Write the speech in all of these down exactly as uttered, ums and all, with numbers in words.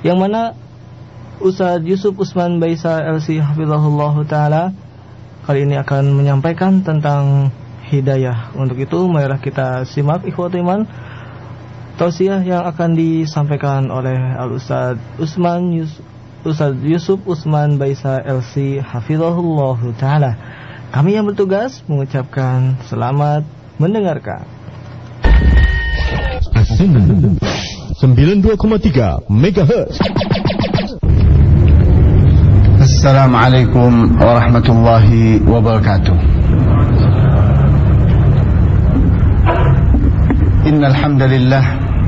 yang mana Ustaz Yusuf Usman Baisa L C hafizahullah taala kali ini akan menyampaikan tentang hidayah. Untuk itu marilah kita simak ikhwatul iman tausiah yang akan disampaikan oleh Al Ustaz Usman Yus- Ustaz Yusuf Usman Baisa L C hafizahullah taala. Kami yang bertugas mengucapkan selamat mendengarkan. sembilan puluh dua koma tiga megahertz. Assalamualaikum warahmatullahi wabarakatuh. Innal hamdalillah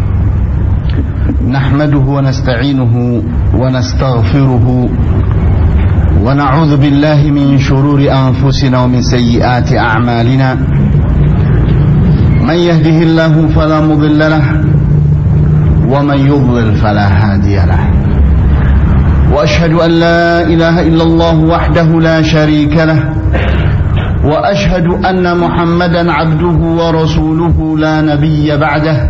nahmaduhu wa nasta'inuhu wa nastaghfiruhu wa na'udzu billahi min shururi anfusina wa min sayyiati a'malina. Man yahdihillahu fala mudilla lahu wa man yudlil fala hadiya lahu. Wa ashhadu an la ilaha illallah wahdahu la sharika lahu wa ashhadu anna Muhammadan 'abduhu wa rasuluhu la nabiyya ba'dahu.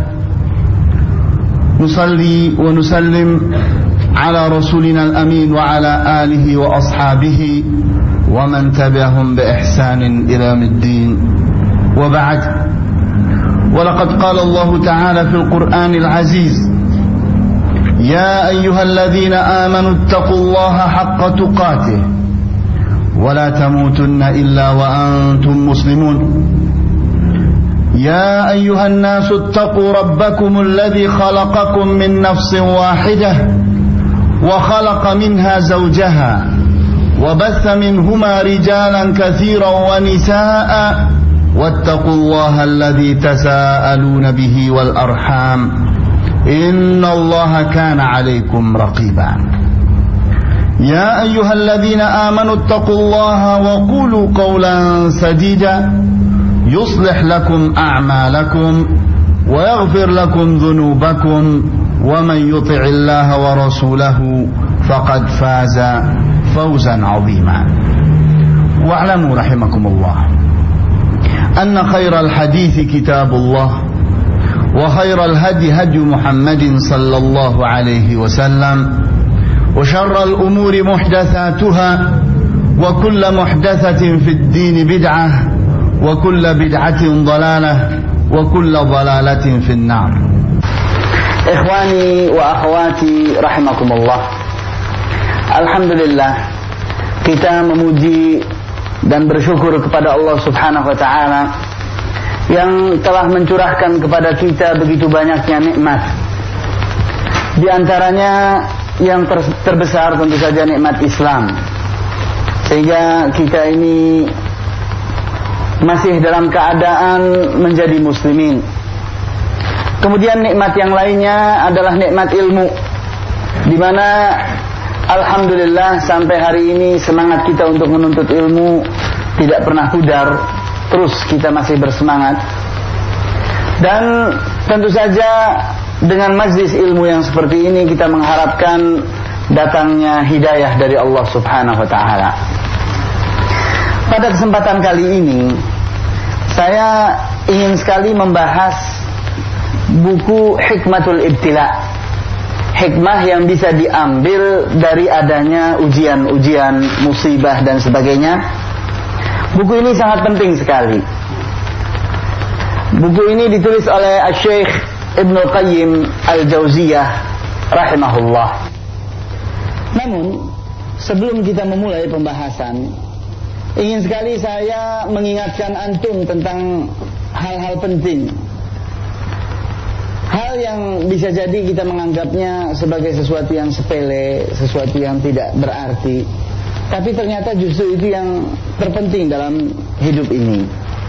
Nusalli wa nusallim ala rasulina al-amin wa ala alihi wa ashabihi wa man tabi'ahum bi ihsanin ila yaumiddin. Wa ba'd. ولقد قال الله تعالى في القرآن العزيز يا أيها الذين آمنوا اتقوا الله حق تقاته ولا تموتن إلا وأنتم مسلمون يا أيها الناس اتقوا ربكم الذي خلقكم من نفس واحدة وخلق منها زوجها وبث منهما رجالا كثيرا ونساء واتقوا الله الذي تساءلون به والأرحام إن الله كان عليكم رقيبا يا أيها الذين آمنوا اتقوا الله وقولوا قولا سديدا يصلح لكم أعمالكم ويغفر لكم ذنوبكم ومن يطع الله ورسوله فقد فاز فوزا عظيما واعلموا رحمكم الله أن خير الحديث كتاب الله وخير الهدي هدي محمد صلى الله عليه وسلم وشر الأمور محدثاتها وكل محدثة في الدين بدعة وكل بدعة ضلالة وكل ضلالة في النار. إخواني وأخواتي رحمكم الله. Alhamdulillah, kita memuji dan bersyukur kepada Allah Subhanahu wa taala yang telah mencurahkan kepada kita begitu banyaknya nikmat. Di antaranya yang ter terbesar tentu saja nikmat Islam, sehingga kita ini masih dalam keadaan menjadi muslimin. Kemudian nikmat yang lainnya adalah nikmat ilmu, di mana alhamdulillah sampai hari ini semangat kita untuk menuntut ilmu tidak pernah pudar. Terus kita masih bersemangat. Dan tentu saja dengan majlis ilmu yang seperti ini kita mengharapkan datangnya hidayah dari Allah Subhanahu wa taala. Pada kesempatan kali ini saya ingin sekali membahas buku Hikmatul Ibtila. Hikmah yang bisa diambil dari adanya ujian-ujian, musibah dan sebagainya. Buku ini sangat penting sekali. Buku ini ditulis oleh Syekh Ibnu Qayyim Al-Jauziyah rahimahullah. Namun sebelum kita memulai pembahasan, ingin sekali saya mengingatkan antum tentang hal-hal penting. Hal yang bisa jadi kita menganggapnya sebagai sesuatu yang sepele, sesuatu yang tidak berarti, tapi ternyata justru itu yang terpenting dalam hidup ini.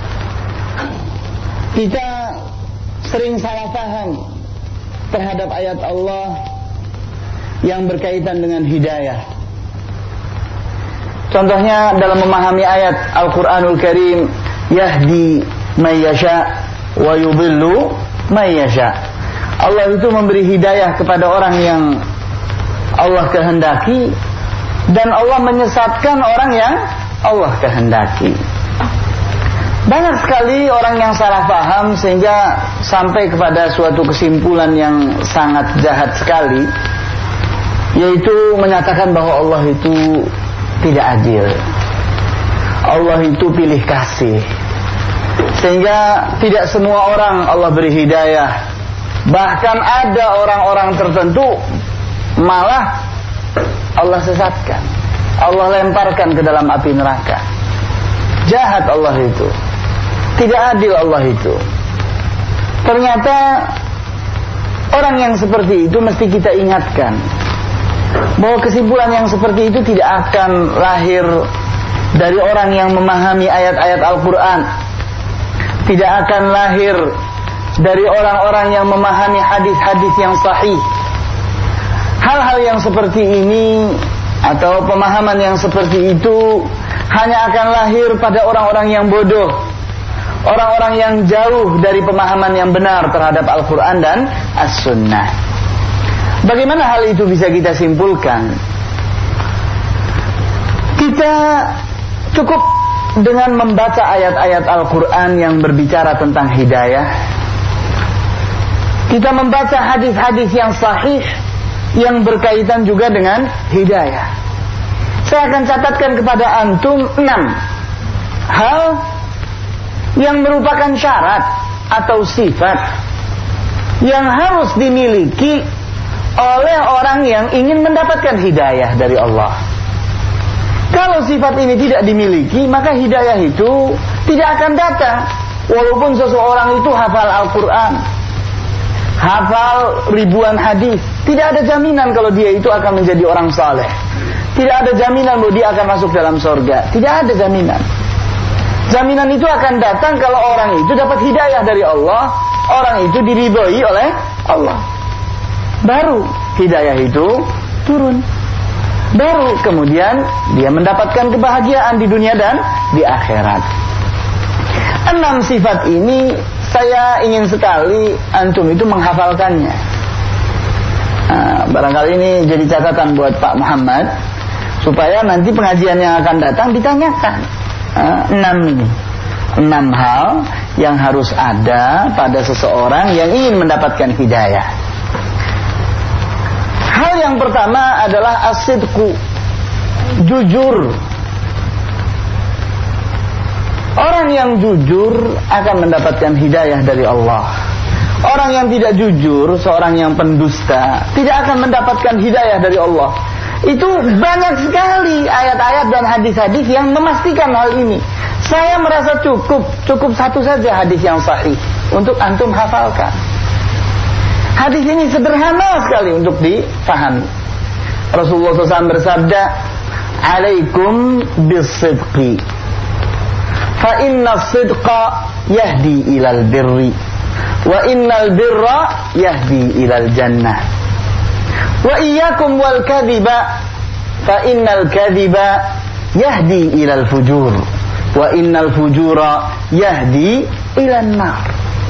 Kita sering salah paham terhadap ayat Allah yang berkaitan dengan hidayah. Contohnya dalam memahami ayat Al-Quranul Karim, yahdi may yasha wa yudhillu may yasha. Allah itu memberi hidayah kepada orang yang Allah kehendaki, dan Allah menyesatkan orang yang Allah kehendaki. Banyak sekali orang yang salah paham sehingga sampai kepada suatu kesimpulan yang sangat jahat sekali, yaitu menyatakan bahwa Allah itu tidak adil. Allah itu pilih kasih, sehingga tidak semua orang Allah beri hidayah. Bahkan ada orang-orang tertentu malah Allah sesatkan, Allah lemparkan ke dalam api neraka. Jahat Allah itu, tidak adil Allah itu. Ternyata orang yang seperti itu mesti kita ingatkan bahwa kesimpulan yang seperti itu tidak akan lahir dari orang yang memahami ayat-ayat Al-Quran, tidak akan lahir dari orang-orang yang memahami hadis-hadis yang sahih. Hal-hal yang seperti ini atau pemahaman yang seperti itu hanya akan lahir pada orang-orang yang bodoh, orang-orang yang jauh dari pemahaman yang benar terhadap Al-Quran dan As-Sunnah. Bagaimana hal itu bisa kita simpulkan? Kita cukup dengan membaca ayat-ayat Al-Quran yang berbicara tentang hidayah. Kita membaca hadis-hadis yang sahih yang berkaitan juga dengan hidayah. Saya akan catatkan kepada antum enam hal yang merupakan syarat atau sifat yang harus dimiliki oleh orang yang ingin mendapatkan hidayah dari Allah. Kalau sifat ini tidak dimiliki, maka hidayah itu tidak akan datang. Walaupun seseorang itu hafal Al-Quran, hafal ribuan hadis, tidak ada jaminan kalau dia itu akan menjadi orang saleh. Tidak ada jaminan bahwa dia akan masuk dalam surga. Tidak ada jaminan. Jaminan itu akan datang kalau orang itu dapat hidayah dari Allah, orang itu diridhoi oleh Allah. Baru hidayah itu turun. Baru kemudian dia mendapatkan kebahagiaan di dunia dan di akhirat. Enam sifat ini saya ingin sekali antum itu menghafalkannya. Nah, barangkali ini jadi catatan buat Pak Muhammad, supaya nanti pengajian yang akan datang ditanyakan. Nah, enam ini, enam hal yang harus ada pada seseorang yang ingin mendapatkan hidayah. Hal yang pertama adalah as-sidqu, jujur. Orang yang jujur akan mendapatkan hidayah dari Allah. Orang yang tidak jujur, seorang yang pendusta, tidak akan mendapatkan hidayah dari Allah. Itu banyak sekali ayat-ayat dan hadis-hadis yang memastikan hal ini. Saya merasa cukup, cukup satu saja hadis yang sahih untuk antum hafalkan. Hadis ini sederhana sekali untuk dipahami. Rasulullah shallallahu alaihi wasallam bersabda, "Alaikum bis-sidqi, fa inna as-sidqa yahdi ilal birri, wa innal birra yahdi ilal jannah. Wa iyyakum wal kadhiba, fa innal kadhiba yahdi ilal fujur, wa innal fujura yahdi ilan nar."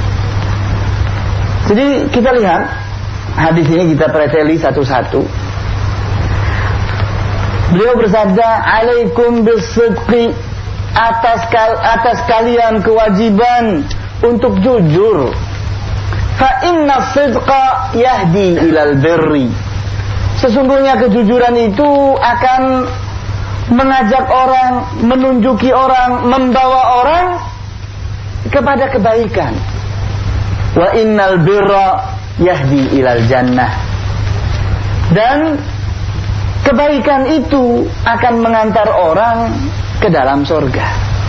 Jadi kita lihat hadis ini, kita preteli satu-satu. Beliau bersabda, "Alaikum bis-sidqi, atas kal atas kalian kewajiban untuk jujur. Fa inna as-sidqa yahdi ilal birri." Sesungguhnya kejujuran itu akan mengajak orang, menunjuki orang, membawa orang kepada kebaikan. Wa innal birra yahdi ilal jannah. Dan kebaikan itu akan mengantar orang ke dalam surga.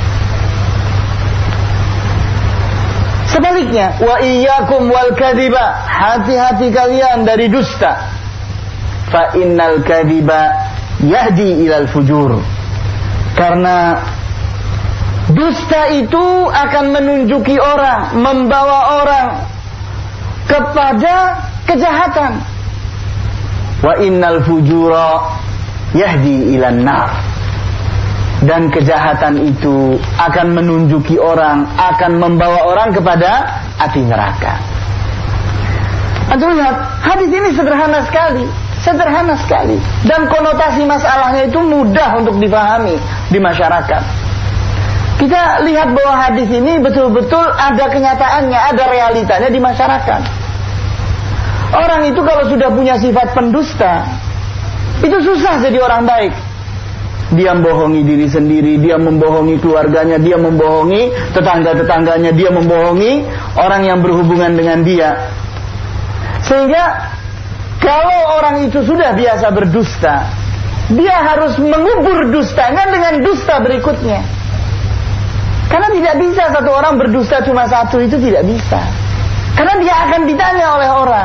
Sebaliknya, wa iyyakum wal kadhiba, hati-hati kalian dari dusta. Fa innal kadhiba yahdi ilal fujur. Karena dusta itu akan menunjuki orang, membawa orang kepada kejahatan. Wa innal fujura yahdi ilan nar. Dan kejahatan itu akan menunjuki orang, akan membawa orang kepada api neraka. Antum lihat, hadis ini sederhana sekali, sederhana sekali, dan konotasi masalahnya itu mudah untuk dipahami di masyarakat. Kita lihat bahwa hadis ini betul-betul ada kenyataannya, ada realitanya di masyarakat. Orang itu kalau sudah punya sifat pendusta, Itu susah jadi orang baik. Dia membohongi diri sendiri, dia membohongi keluarganya, dia membohongi tetangga-tetangganya, dia membohongi orang yang berhubungan dengan dia. Sehingga kalau orang itu sudah biasa berdusta, dia harus mengubur dustanya dengan dusta berikutnya. Karena tidak bisa satu orang berdusta cuma satu, itu tidak bisa. Karena dia akan ditanya oleh orang.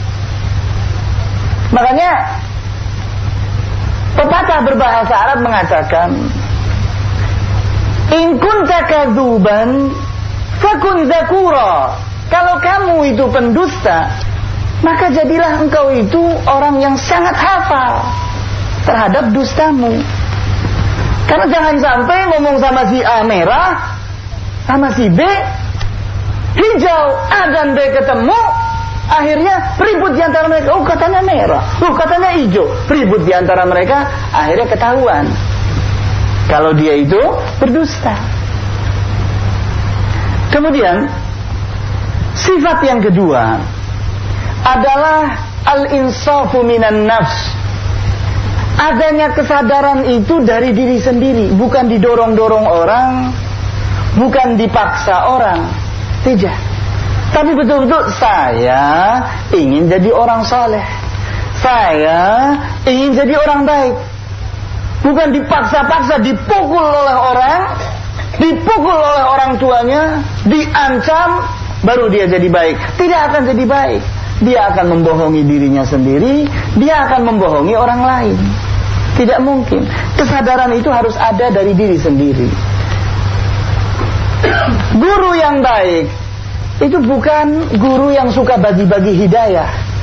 Makanya pepatah berbahasa Arab mengatakan, in kunta kadzuban fakun zakura. Kalau kamu itu pendusta, maka jadilah engkau itu orang yang sangat hafal terhadap dustamu. Karena jangan sampai ngomong sama si A merah, sama si B hijau, A dan B ketemu, akhirnya ribut di antara mereka. Oh katanya merah, oh katanya hijau, ribut di antara mereka, akhirnya ketahuan kalau dia itu berdusta. Kemudian sifat yang kedua adalah al-insafu minan nafs. Adanya kesadaran itu dari diri sendiri, bukan didorong-dorong orang, bukan dipaksa orang, tidak. Tapi betul-betul saya ingin jadi orang saleh, saya ingin jadi orang baik. Bukan dipaksa-paksa, dipukul oleh orang, dipukul oleh orang tuanya, diancam, baru dia jadi baik. Tidak akan jadi baik. Dia akan membohongi dirinya sendiri, dia akan membohongi orang lain. Tidak mungkin. Kesadaran itu harus ada dari diri sendiri. Guru yang baik itu bukan guru yang suka bagi-bagi hidayah.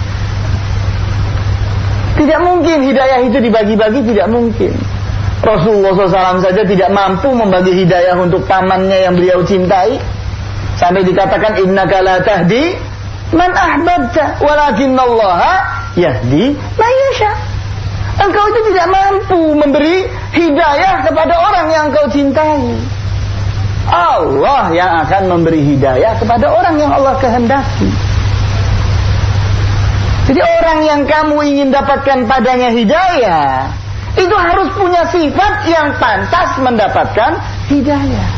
Tidak mungkin hidayah itu dibagi-bagi, tidak mungkin. Rasulullah shallallahu alaihi wasallam saja tidak mampu membagi hidayah untuk pamannya yang beliau cintai, sampai dikatakan innaka la tahdi man ahbabta walakinallaha yahdi man yasha. Engkau itu tidak mampu memberi hidayah kepada orang yang engkau cintai. Allah yang akan memberi hidayah kepada orang yang Allah kehendaki. Jadi orang yang kamu ingin dapatkan padanya hidayah, itu harus punya sifat yang pantas mendapatkan hidayah.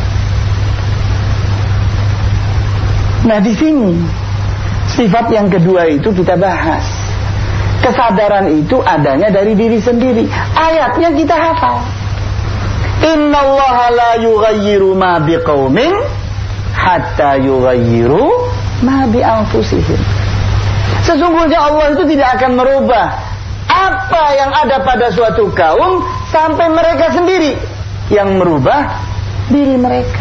Nah di sini sifat yang kedua itu kita bahas. Kesadaran itu adanya dari diri sendiri. Ayatnya kita hafal. Innallaha la yughayyiru ma biqaumin hatta yughayyiru ma bi anfusihim. Sesungguhnya Allah itu tidak akan merubah apa yang ada pada suatu kaum sampai mereka sendiri yang merubah diri mereka.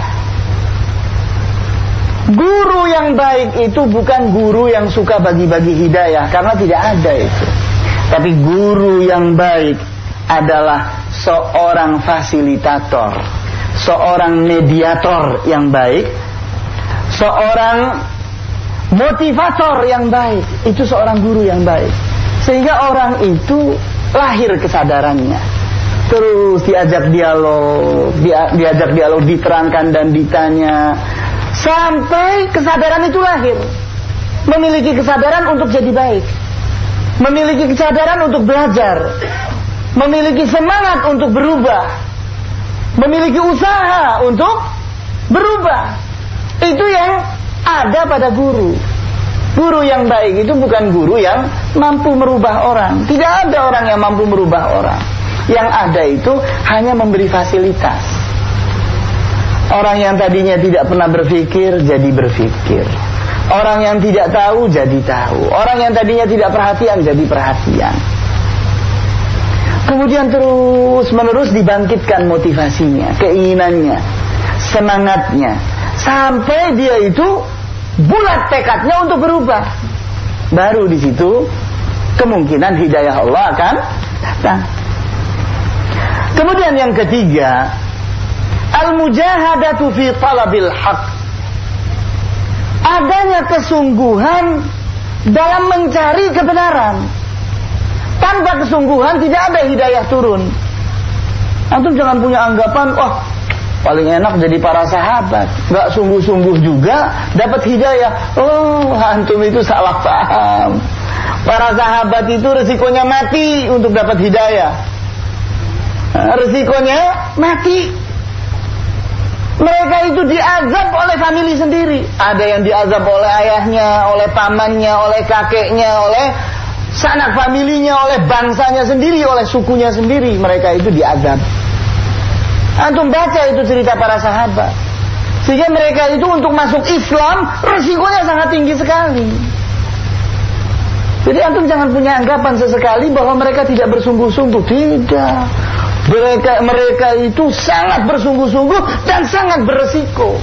Guru yang baik itu bukan guru yang suka bagi-bagi hidayah, karena tidak ada itu. Tapi guru yang baik adalah seorang fasilitator, seorang mediator yang baik, seorang motivator yang baik. Itu seorang guru yang baik. Sehingga orang itu lahir kesadarannya, terus diajak dialog, diajak dialog, diterangkan dan ditanya, sampai kesadaran itu lahir. Memiliki kesadaran untuk jadi baik, memiliki kesadaran untuk belajar, memiliki semangat untuk berubah, memiliki usaha untuk berubah. Itu yang ada pada guru. Guru yang baik itu bukan guru yang mampu merubah orang. Tidak ada orang yang mampu merubah orang. Yang ada itu hanya memberi fasilitas. Orang yang tadinya tidak pernah berpikir jadi berpikir. Orang yang tidak tahu jadi tahu. Orang yang tadinya tidak perhatian jadi perhatian. Kemudian terus menerus dibangkitkan motivasinya, keinginannya, semangatnya, sampai dia itu bulat tekadnya untuk berubah. Baru di situ kemungkinan hidayah Allah akan datang. Kemudian yang ketiga, al-mujahadatu fi talabil haq. Adanya kesungguhan dalam mencari kebenaran. Tanpa kesungguhan tidak ada hidayah turun. Antum jangan punya anggapan, oh paling enak jadi para sahabat, nggak sungguh-sungguh juga dapat hidayah. Oh, antum itu salah paham. Para sahabat itu resikonya mati untuk dapat hidayah. Resikonya mati. Mereka itu diazab oleh famili sendiri. Ada yang diazab oleh ayahnya, oleh pamannya, oleh kakeknya, oleh sanak familinya, oleh bangsanya sendiri, oleh sukunya sendiri. Mereka itu diazab. Antum baca itu cerita para sahabat. Sehingga mereka itu untuk masuk Islam resikonya sangat tinggi sekali. Jadi antum jangan punya anggapan sesekali bahwa mereka tidak bersungguh-sungguh. Tidak. Mereka mereka itu sangat bersungguh-sungguh dan sangat beresiko.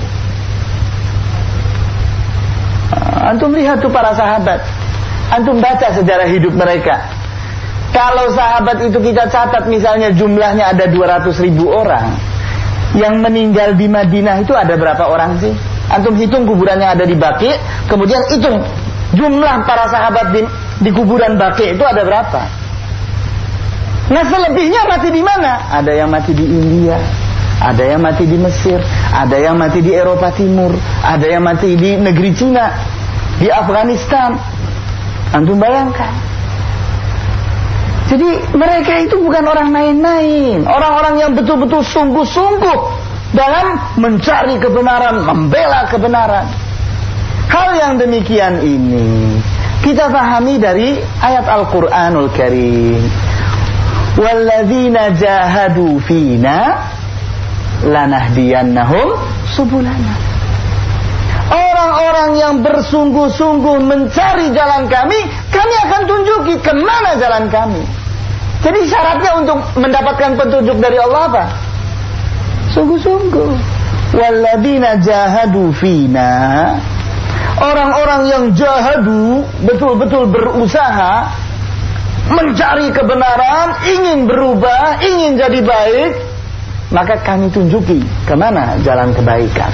Antum lihat tuh para sahabat. Antum baca sejarah hidup mereka. Kalau sahabat itu kita catat misalnya jumlahnya ada dua ratus ribu orang, yang meninggal di Madinah itu ada berapa orang sih? Antum hitung kuburannya ada di Baqi, kemudian hitung jumlah para sahabat di, di kuburan Baqi itu ada berapa? Nah selebihnya mati di mana? Ada yang mati di India, ada yang mati di Mesir, ada yang mati di Eropa Timur, ada yang mati di negeri Cina, di Afghanistan. Antum bayangkan. Jadi mereka itu bukan orang main-main, orang-orang yang betul-betul sungguh-sungguh dalam mencari kebenaran, membela kebenaran. Hal yang demikian ini kita pahami dari ayat Al-Qur'anul Karim. Walladzina jahadu fina lanahdiyannahum subulana. Orang-orang yang bersungguh-sungguh mencari jalan kami, kami akan tunjuki kemana jalan kami. Jadi syaratnya untuk mendapatkan petunjuk dari Allah apa? Sungguh-sungguh. Walladzina jahadu fina. Orang-orang yang jahadu, betul-betul berusaha mencari kebenaran, ingin berubah, ingin jadi baik, maka kami tunjuki kemana jalan kebaikan.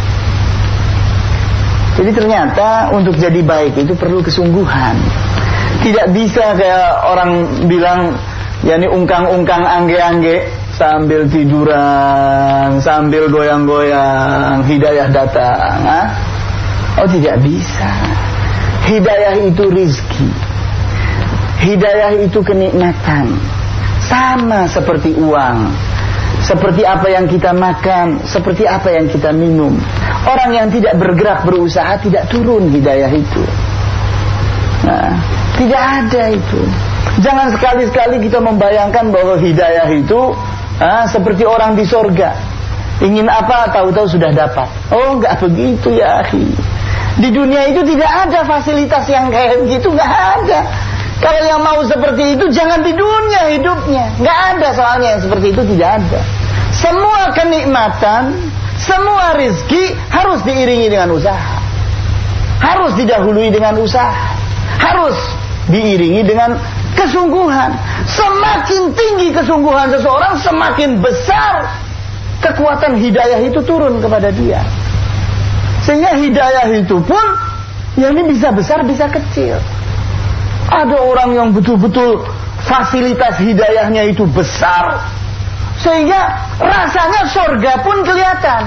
Jadi ternyata untuk jadi baik itu perlu kesungguhan. Tidak bisa kayak orang bilang, yakni ungkang-ungkang angge-angge sambil tiduran, sambil goyang-goyang, hidayah datang. Ha? Oh tidak bisa. Hidayah itu rizki. Hidayah itu kenikmatan. Sama seperti uang, seperti apa yang kita makan, seperti apa yang kita minum. Orang yang tidak bergerak berusaha tidak turun hidayah itu. Nah, tidak ada itu. Jangan sekali-sekali kita membayangkan bahwa hidayah itu ah, seperti orang di sorga. Ingin apa tahu-tahu sudah dapat. Oh enggak begitu ya akhi. Di dunia itu tidak ada fasilitas yang kayak begitu, enggak ada. Kalau yang mau seperti itu jangan di dunia hidupnya. Enggak ada soalnya yang seperti itu, tidak ada. Semua kenikmatan, semua rizki harus diiringi dengan usaha. Harus didahului dengan usaha. Harus diiringi dengan kesungguhan. Semakin tinggi kesungguhan seseorang, semakin besar kekuatan hidayah itu turun kepada dia. Sehingga hidayah itu pun yang ini bisa besar, bisa kecil. Ada orang yang betul-betul fasilitas hidayahnya itu besar, sehingga rasanya surga pun kelihatan.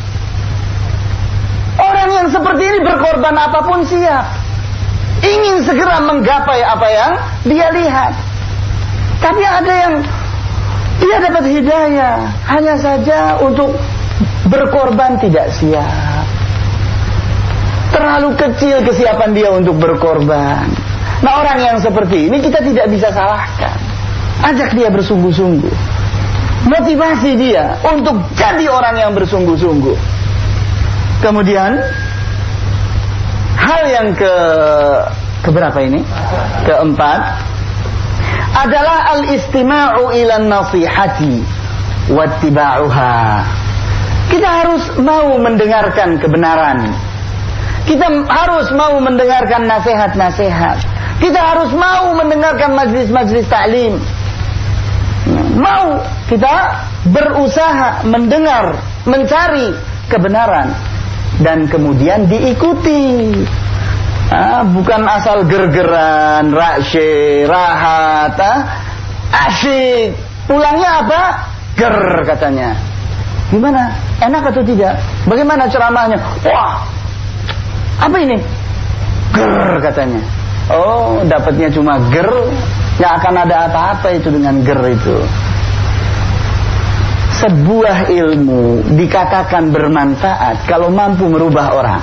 Orang yang seperti ini berkorban apapun siap, ingin segera menggapai apa yang dia lihat. Tapi ada yang dia dapat hidayah, hanya saja untuk berkorban tidak siap. Terlalu kecil kesiapan dia untuk berkorban. Nah orang yang seperti ini kita tidak bisa salahkan. Ajak dia bersungguh-sungguh. Motivasi dia untuk jadi orang yang bersungguh-sungguh. Kemudian hal yang ke keberapa ini? Keempat adalah al-istima'u ilan nasihati wattiba'uha. Kita harus mau mendengarkan kebenaran. Kita harus mau mendengarkan nasihat-nasihat. Kita harus mau mendengarkan majlis-majlis ta'lim. Mau kita berusaha mendengar, mencari kebenaran dan kemudian diikuti. Ah, bukan asal gergeran, rakshe, rahat, ah, asyik. Pulangnya apa? Ger katanya. Gimana? Enak atau tidak? Bagaimana ceramahnya? Wah, apa ini? Ger katanya. Oh, dapatnya cuma ger, nggak akan ada apa-apa itu dengan ger itu. Sebuah ilmu dikatakan bermanfaat kalau mampu merubah orang.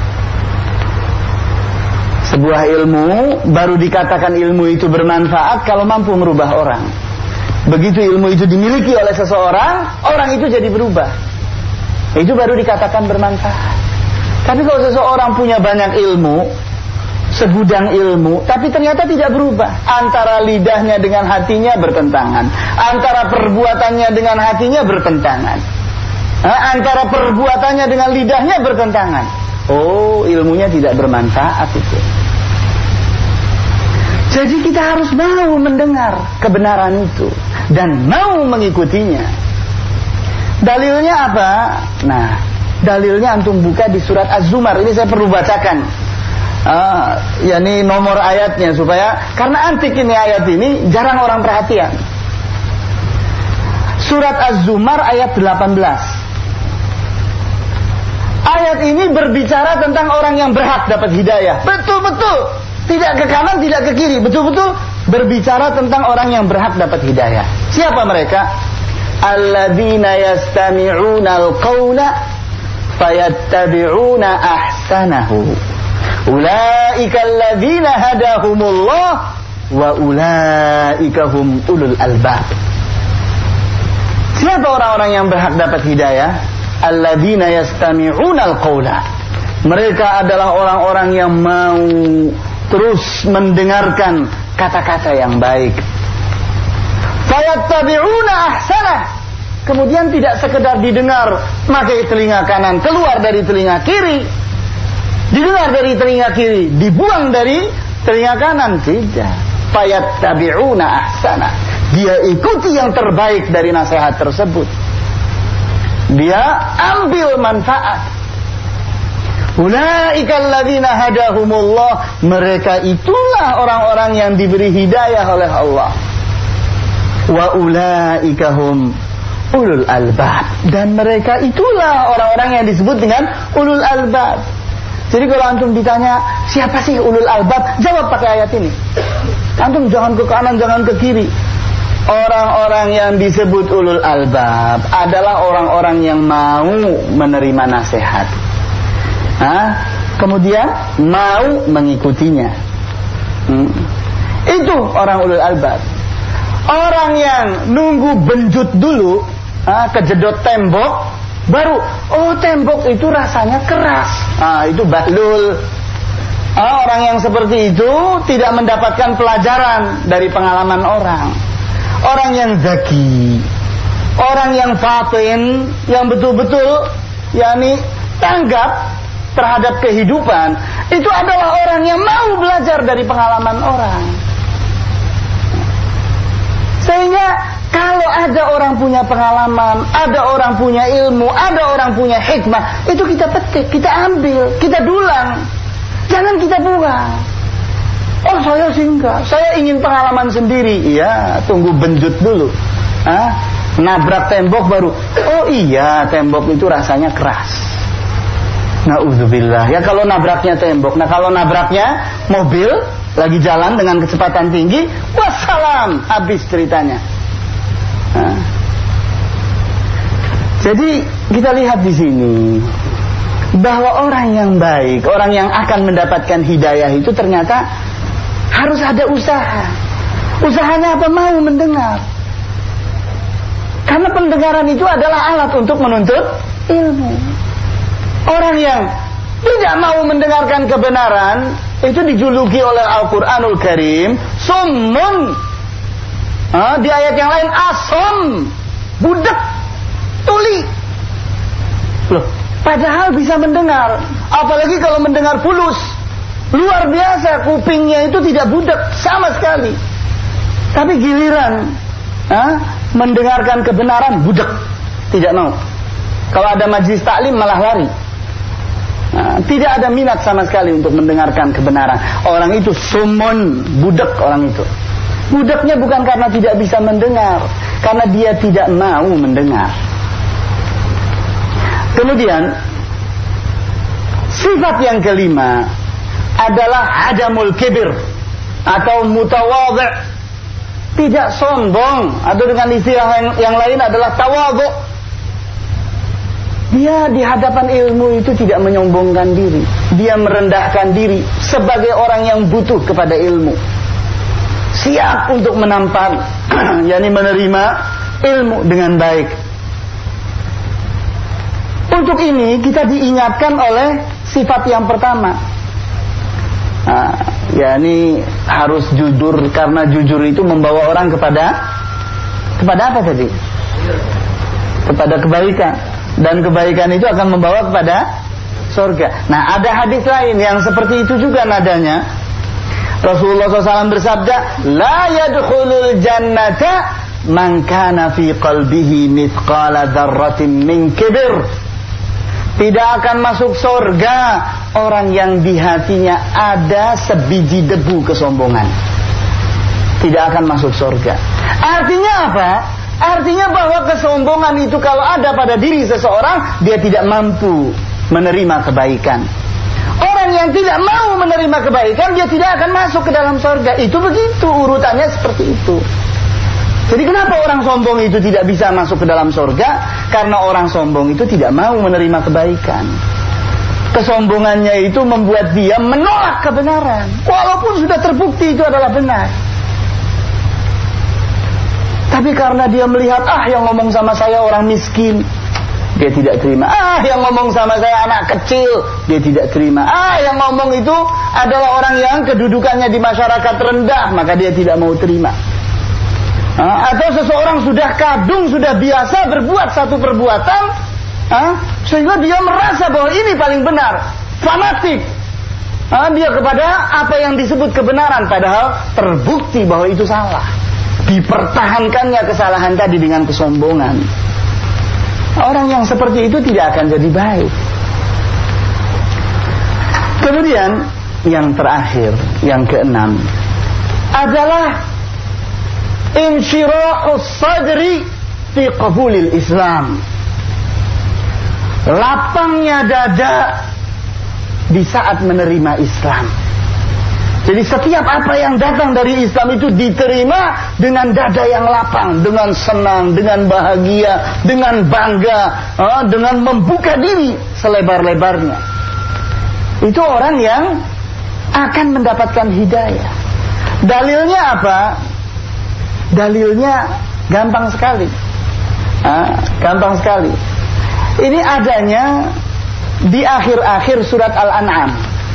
Sebuah ilmu baru dikatakan ilmu itu bermanfaat kalau mampu merubah orang. Begitu ilmu itu dimiliki oleh seseorang, orang itu jadi berubah. Itu baru dikatakan bermanfaat. Tapi kalau seseorang punya banyak ilmu, segudang ilmu, tapi ternyata tidak berubah, antara lidahnya dengan hatinya bertentangan, antara perbuatannya dengan hatinya bertentangan, antara perbuatannya dengan lidahnya bertentangan. Oh, ilmunya tidak bermanfaat itu. Jadi kita harus mau mendengar kebenaran itu dan mau mengikutinya. Dalilnya apa? Nah, dalilnya antum buka di surat Az-Zumar. Ini saya perlu bacakan. Uh, yakni nomor ayatnya supaya, karena antik ini ayat ini jarang orang perhatian. Surat Az-Zumar ayat delapan belas. Ayat ini berbicara tentang orang yang berhak dapat hidayah. Betul-betul. Tidak ke kanan, tidak ke kiri. Betul-betul berbicara tentang orang yang berhak dapat hidayah. Siapa mereka? Alladzina yastami'una al-qawla fayattabi'una ahsanahu. Ulaika alladzina hadahumullah wa ulaika hum ulul albab. Siapa orang-orang yang berhak dapat hidayah? Alladzina yastami'una al-qawla. Mereka adalah orang-orang yang mau terus mendengarkan kata-kata yang baik. Fayattabi'una ahsanah. Kemudian tidak sekedar didengar pakai telinga kanan, keluar dari telinga kiri. Didengar dari telinga kiri, dibuang dari telinga kanan. Tidak. Fayattabi'una ahsanah. Dia ikuti yang terbaik dari nasihat tersebut. Dia ambil manfaat. Ulaika alladzina hadahumullah. Mereka itulah orang-orang yang diberi hidayah oleh Allah. Wa ulaika hum ulul albab. Dan mereka itulah orang-orang yang disebut dengan ulul albab. Jadi kalau antum ditanya siapa sih ulul albab, jawab pakai ayat ini. Antum jangan ke kanan, jangan ke kiri. Orang-orang yang disebut ulul albab adalah orang-orang yang mau menerima nasihat. Hah? Kemudian mau mengikutinya. hmm. Itu orang ulul albab. Orang yang nunggu benjut dulu, ah, kejedot tembok, baru oh tembok itu rasanya keras, ah, itu bahlul. ah, Orang yang seperti itu tidak mendapatkan pelajaran dari pengalaman orang. Orang yang zaki, orang yang fatin, yang betul-betul yakni tanggap terhadap kehidupan, itu adalah orang yang mau belajar dari pengalaman orang. Sehingga kalau ada orang punya pengalaman, ada orang punya ilmu, ada orang punya hikmah, itu kita petik, kita ambil, kita dulang. Jangan kita buang. Oh saya sih enggak, saya ingin pengalaman sendiri. Iya, tunggu benjut dulu. Hah? Nabrak tembok baru, oh iya tembok itu rasanya keras. Na'udzubillah. Ya kalau nabraknya tembok. Nah kalau nabraknya mobil lagi jalan dengan kecepatan tinggi, wassalam, habis ceritanya. Nah. Jadi kita lihat di sini bahwa orang yang baik, orang yang akan mendapatkan hidayah itu ternyata harus ada usaha. Usahanya apa? Mau mendengar. Karena pendengaran itu adalah alat untuk menuntut ilmu. Orang yang tidak mau mendengarkan kebenaran itu dijuluki oleh Al-Quranul Karim summun. Ah, di ayat yang lain asom, budak, tuli. Loh, padahal bisa mendengar. Apalagi kalau mendengar fulus. Luar biasa, kupingnya itu tidak budak sama sekali. Tapi giliran ah, mendengarkan kebenaran budak, tidak mau. Kalau ada majlis taklim malah lari. Nah, tidak ada minat sama sekali untuk mendengarkan kebenaran. Orang itu sumun, budak orang itu. Budaknya bukan karena tidak bisa mendengar, karena dia tidak mau mendengar. Kemudian sifat yang kelima adalah adamul kibir atau mutawadhi', tidak sombong, atau dengan istilah yang, yang lain adalah tawadhu'. Dia di hadapan ilmu itu tidak menyombongkan diri, dia merendahkan diri sebagai orang yang butuh kepada ilmu, siap untuk menampan yakni menerima ilmu dengan baik. Untuk ini kita diingatkan oleh sifat yang pertama, nah, yakni harus jujur, karena jujur itu membawa orang kepada kepada apa tadi? Kepada kebaikan, dan kebaikan itu akan membawa kepada surga. Nah, ada hadis lain yang seperti itu juga nadanya. Rasulullah shallallahu alaihi wasallam bersabda, la yadkhulul jannata man kana fi qalbihi mithqala dzarratin min kibir. Tidak akan masuk surga orang yang di hatinya ada sebiji debu kesombongan. Tidak akan masuk surga. Artinya apa? Artinya bahwa kesombongan itu kalau ada pada diri seseorang, dia tidak mampu menerima kebaikan. Orang yang tidak mau menerima kebaikan, dia tidak akan masuk ke dalam surga. Itu begitu, urutannya seperti itu. Jadi kenapa orang sombong itu tidak bisa masuk ke dalam surga? Karena orang sombong itu tidak mau menerima kebaikan. Kesombongannya itu membuat dia menolak kebenaran, walaupun sudah terbukti itu adalah benar. Tapi karena dia melihat, ah yang ngomong sama saya orang miskin, dia tidak terima. Ah yang ngomong sama saya anak kecil, dia tidak terima. Ah yang ngomong itu adalah orang yang kedudukannya di masyarakat rendah, maka dia tidak mau terima. Ah, atau seseorang sudah kadung, sudah biasa berbuat satu perbuatan, ah, sehingga dia merasa bahwa ini paling benar, fanatik. Ah, dia kepada apa yang disebut kebenaran, padahal terbukti bahwa itu salah. Dipertahankannya kesalahan tadi dengan kesombongan. Orang yang seperti itu tidak akan jadi baik. Kemudian yang terakhir, yang keenam adalah insyirahus sadri fi qabulil Islam. Lapangnya dada di saat menerima Islam. Jadi setiap apa yang datang dari Islam itu diterima dengan dada yang lapang, dengan senang, dengan bahagia, dengan bangga, dengan membuka diri selebar-lebarnya. Itu orang yang akan mendapatkan hidayah. Dalilnya apa? Dalilnya gampang sekali, ah, gampang sekali. Ini adanya di akhir-akhir surat Al-An'am.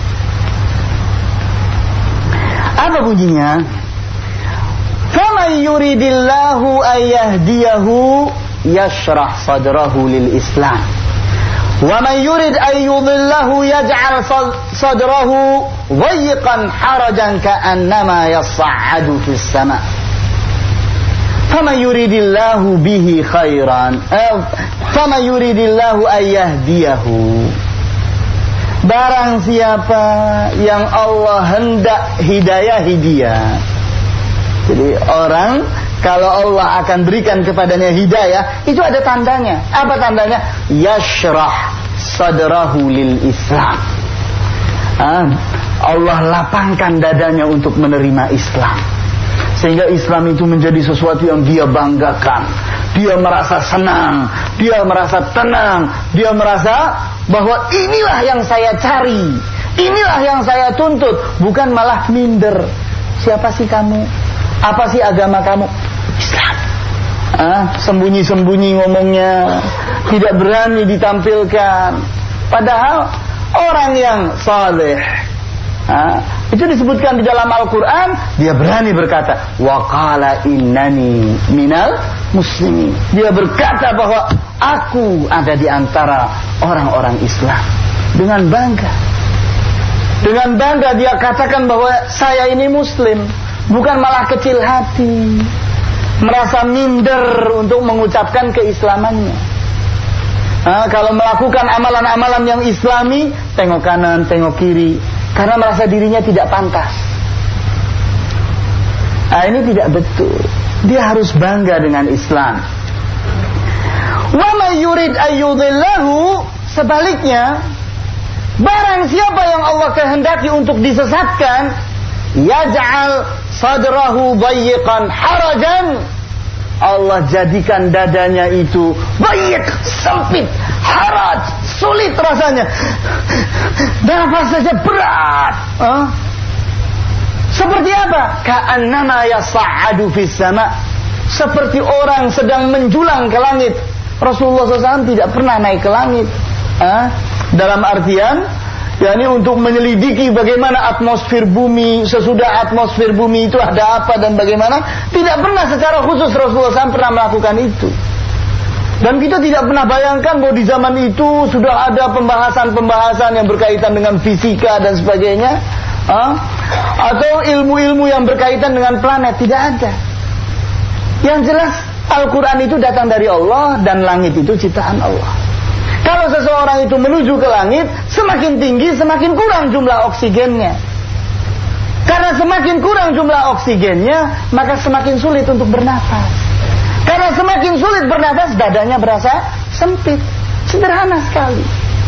Apa bunyinya? Faman yuridillahu ayyahdiyahu yashrah sadrahu lil Islam, wa man yurid ayyudillahu yaj'al sadrahu dhayiqan harajan ka'annama yas'adu fis sama'. Fama yuridillahu bihi khairan, eh, fama yuridillahu ayyahdiyahu. Barang siapa yang Allah hendak hidayahi dia. Jadi orang kalau Allah akan berikan kepadanya hidayah, itu ada tandanya. Apa tandanya? Yashrah sadrahu lil Islam. Ah, Allah lapangkan dadanya untuk menerima Islam. Sehingga Islam itu menjadi sesuatu yang dia banggakan. Dia merasa senang, dia merasa tenang, dia merasa bahwa inilah yang saya cari, inilah yang saya tuntut, bukan malah minder. Siapa sih kamu? Apa sih agama kamu? Islam. Ah, sembunyi-sembunyi ngomongnya, tidak berani ditampilkan. Padahal orang yang saleh, ah, itu disebutkan di dalam Al-Quran, dia berani berkata, wa qala innani minal muslimin. Dia berkata bahwa aku ada di antara orang-orang Islam. Dengan bangga. Dengan bangga dia katakan bahwa saya ini muslim. Bukan malah kecil hati, merasa minder untuk mengucapkan keislamannya. Nah, kalau melakukan amalan-amalan yang islami, tengok kanan, tengok kiri, karena merasa dirinya tidak pantas. Nah, ini tidak betul. Dia harus bangga dengan Islam. Wa may yurid ayyudillahu, sebaliknya, barang siapa yang Allah kehendaki untuk disesatkan, yaj'al sadrahu dayyiqan harajan, Allah jadikan dadanya itu dayyiq, sempit, haraj, sulit rasanya, nafas saja berat. Huh? Seperti apa? Ka'annama yas'adu fis sama', seperti orang sedang menjulang ke langit. Rasulullah shallallahu alaihi wasallam tidak pernah naik ke langit. Huh? Dalam artian, yakni untuk menyelidiki bagaimana atmosfer bumi, sesudah atmosfer bumi itu ada apa dan bagaimana, tidak pernah secara khusus Rasulullah shallallahu alaihi wasallam pernah melakukan itu. Dan kita tidak pernah bayangkan bahwa di zaman itu sudah ada pembahasan-pembahasan yang berkaitan dengan fisika dan sebagainya, huh? Atau ilmu-ilmu yang berkaitan dengan planet, tidak ada. Yang jelas Al-Quran itu datang dari Allah dan langit itu ciptaan Allah. Kalau seseorang itu menuju ke langit, semakin tinggi semakin kurang jumlah oksigennya. Karena semakin kurang jumlah oksigennya, maka semakin sulit untuk bernafas. Karena semakin sulit bernafas, dadanya berasa sempit. Sederhana sekali.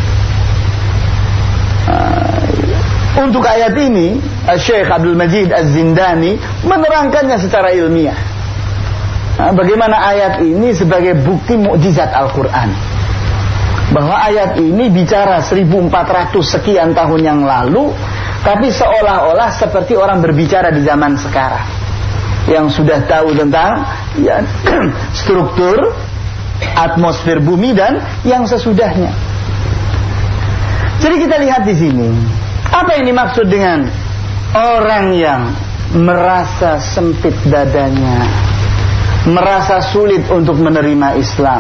Untuk ayat ini, Syekh Abdul Majid Az-Zindani menerangkannya secara ilmiah. Bagaimana ayat ini sebagai bukti mukjizat Al-Quran. Bahwa ayat ini bicara seribu empat ratus sekian tahun yang lalu, tapi seolah-olah seperti orang berbicara di zaman sekarang, yang sudah tahu tentang ya, struktur atmosfer bumi dan yang sesudahnya. Jadi kita lihat di sini, apa ini maksud dengan orang yang merasa sempit dadanya, merasa sulit untuk menerima Islam,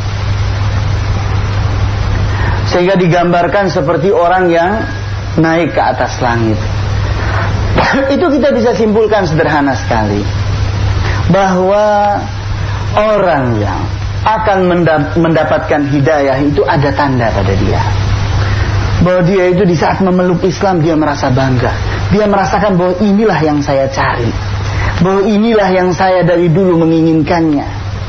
sehingga digambarkan seperti orang yang naik ke atas langit. Itu kita bisa simpulkan sederhana sekali, bahwa orang yang akan mendapatkan hidayah itu ada tanda pada dia, bahwa dia itu di saat memeluk Islam dia merasa bangga, dia merasakan bahwa inilah yang saya cari, bahwa inilah yang saya dari dulu menginginkannya.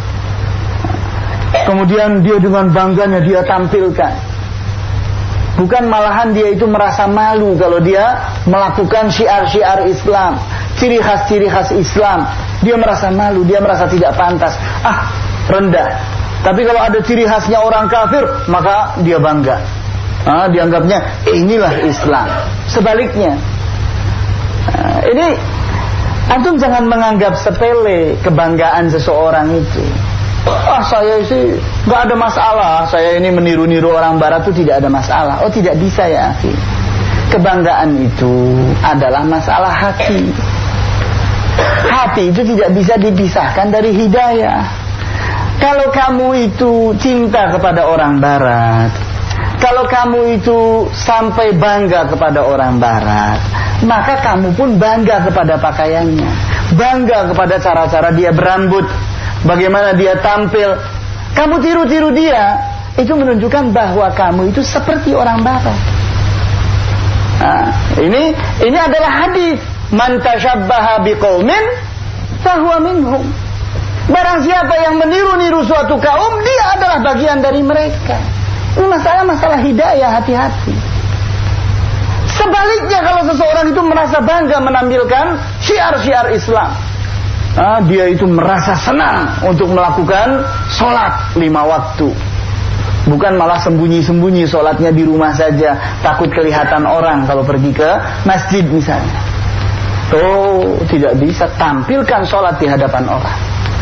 Kemudian dia dengan bangganya dia tampilkan. Bukan malahan dia itu merasa malu kalau dia melakukan syiar-syiar Islam, ciri khas-ciri khas Islam. Dia merasa malu, dia merasa tidak pantas, ah rendah. Tapi kalau ada ciri khasnya orang kafir, maka dia bangga. Ah, dianggapnya inilah Islam. Sebaliknya, ah, ini antum jangan menganggap sepele kebanggaan seseorang itu. Ah, saya sih gak ada masalah, saya ini meniru-niru orang barat itu tidak ada masalah. Oh, tidak bisa ya akhi. Kebanggaan itu adalah masalah hati. Hati itu tidak bisa dipisahkan dari hidayah. Kalau kamu itu cinta kepada orang barat, kalau kamu itu sampai bangga kepada orang barat, maka kamu pun bangga kepada pakaiannya, bangga kepada cara-cara dia berambut, bagaimana dia tampil. Kamu tiru-tiru dia, itu menunjukkan bahwa kamu itu seperti orang barat. Nah, ini ini adalah hadis, man tashabbaha biqaumin fahuwa minhum. Barang siapa yang meniru-niru suatu kaum, dia adalah bagian dari mereka. Ini masalah-masalah hidayah, hati-hati. Sebaliknya kalau seseorang itu merasa bangga menampilkan syiar-syiar Islam, nah, dia itu merasa senang untuk melakukan sholat lima waktu. Bukan malah sembunyi-sembunyi sholatnya di rumah saja, takut kelihatan orang kalau pergi ke masjid misalnya. Oh, tidak bisa, tampilkan sholat di hadapan orang,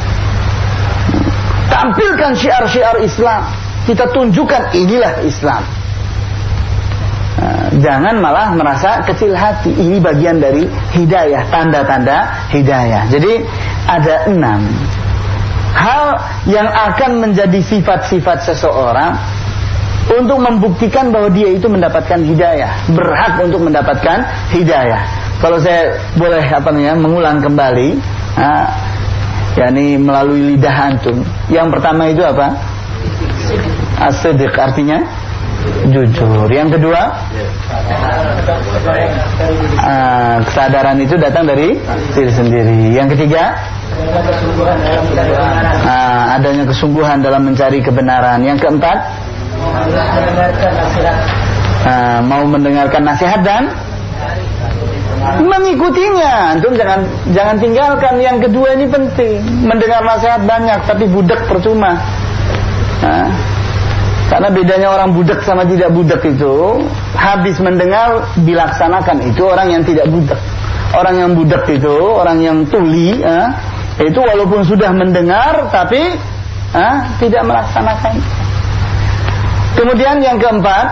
tampilkan syiar-syiar Islam, kita tunjukkan inilah Islam. Nah, jangan malah merasa kecil hati. Ini bagian dari hidayah, tanda-tanda hidayah. Jadi ada enam hal yang akan menjadi sifat-sifat seseorang untuk membuktikan bahwa dia itu mendapatkan hidayah, berhak untuk mendapatkan hidayah. Kalau saya boleh apa namanya mengulang kembali, nah, yakni melalui lidah antum. Yang pertama itu apa? As-sidq, artinya jujur. Yang kedua, uh, kesadaran itu datang dari diri sendiri. Yang ketiga, uh, adanya kesungguhan dalam mencari kebenaran. Yang keempat, nah, mau mendengarkan nasihat dan mengikutinya. Antum jangan jangan tinggalkan. Yang kedua ini penting. Mendengar nasihat banyak tapi budak percuma. Nah, karena bedanya orang budak sama tidak budak itu, habis mendengar dilaksanakan, itu orang yang tidak budak. Orang yang budak itu, orang yang tuli, eh, itu walaupun sudah mendengar tapi eh, tidak melaksanakan. Kemudian yang keempat,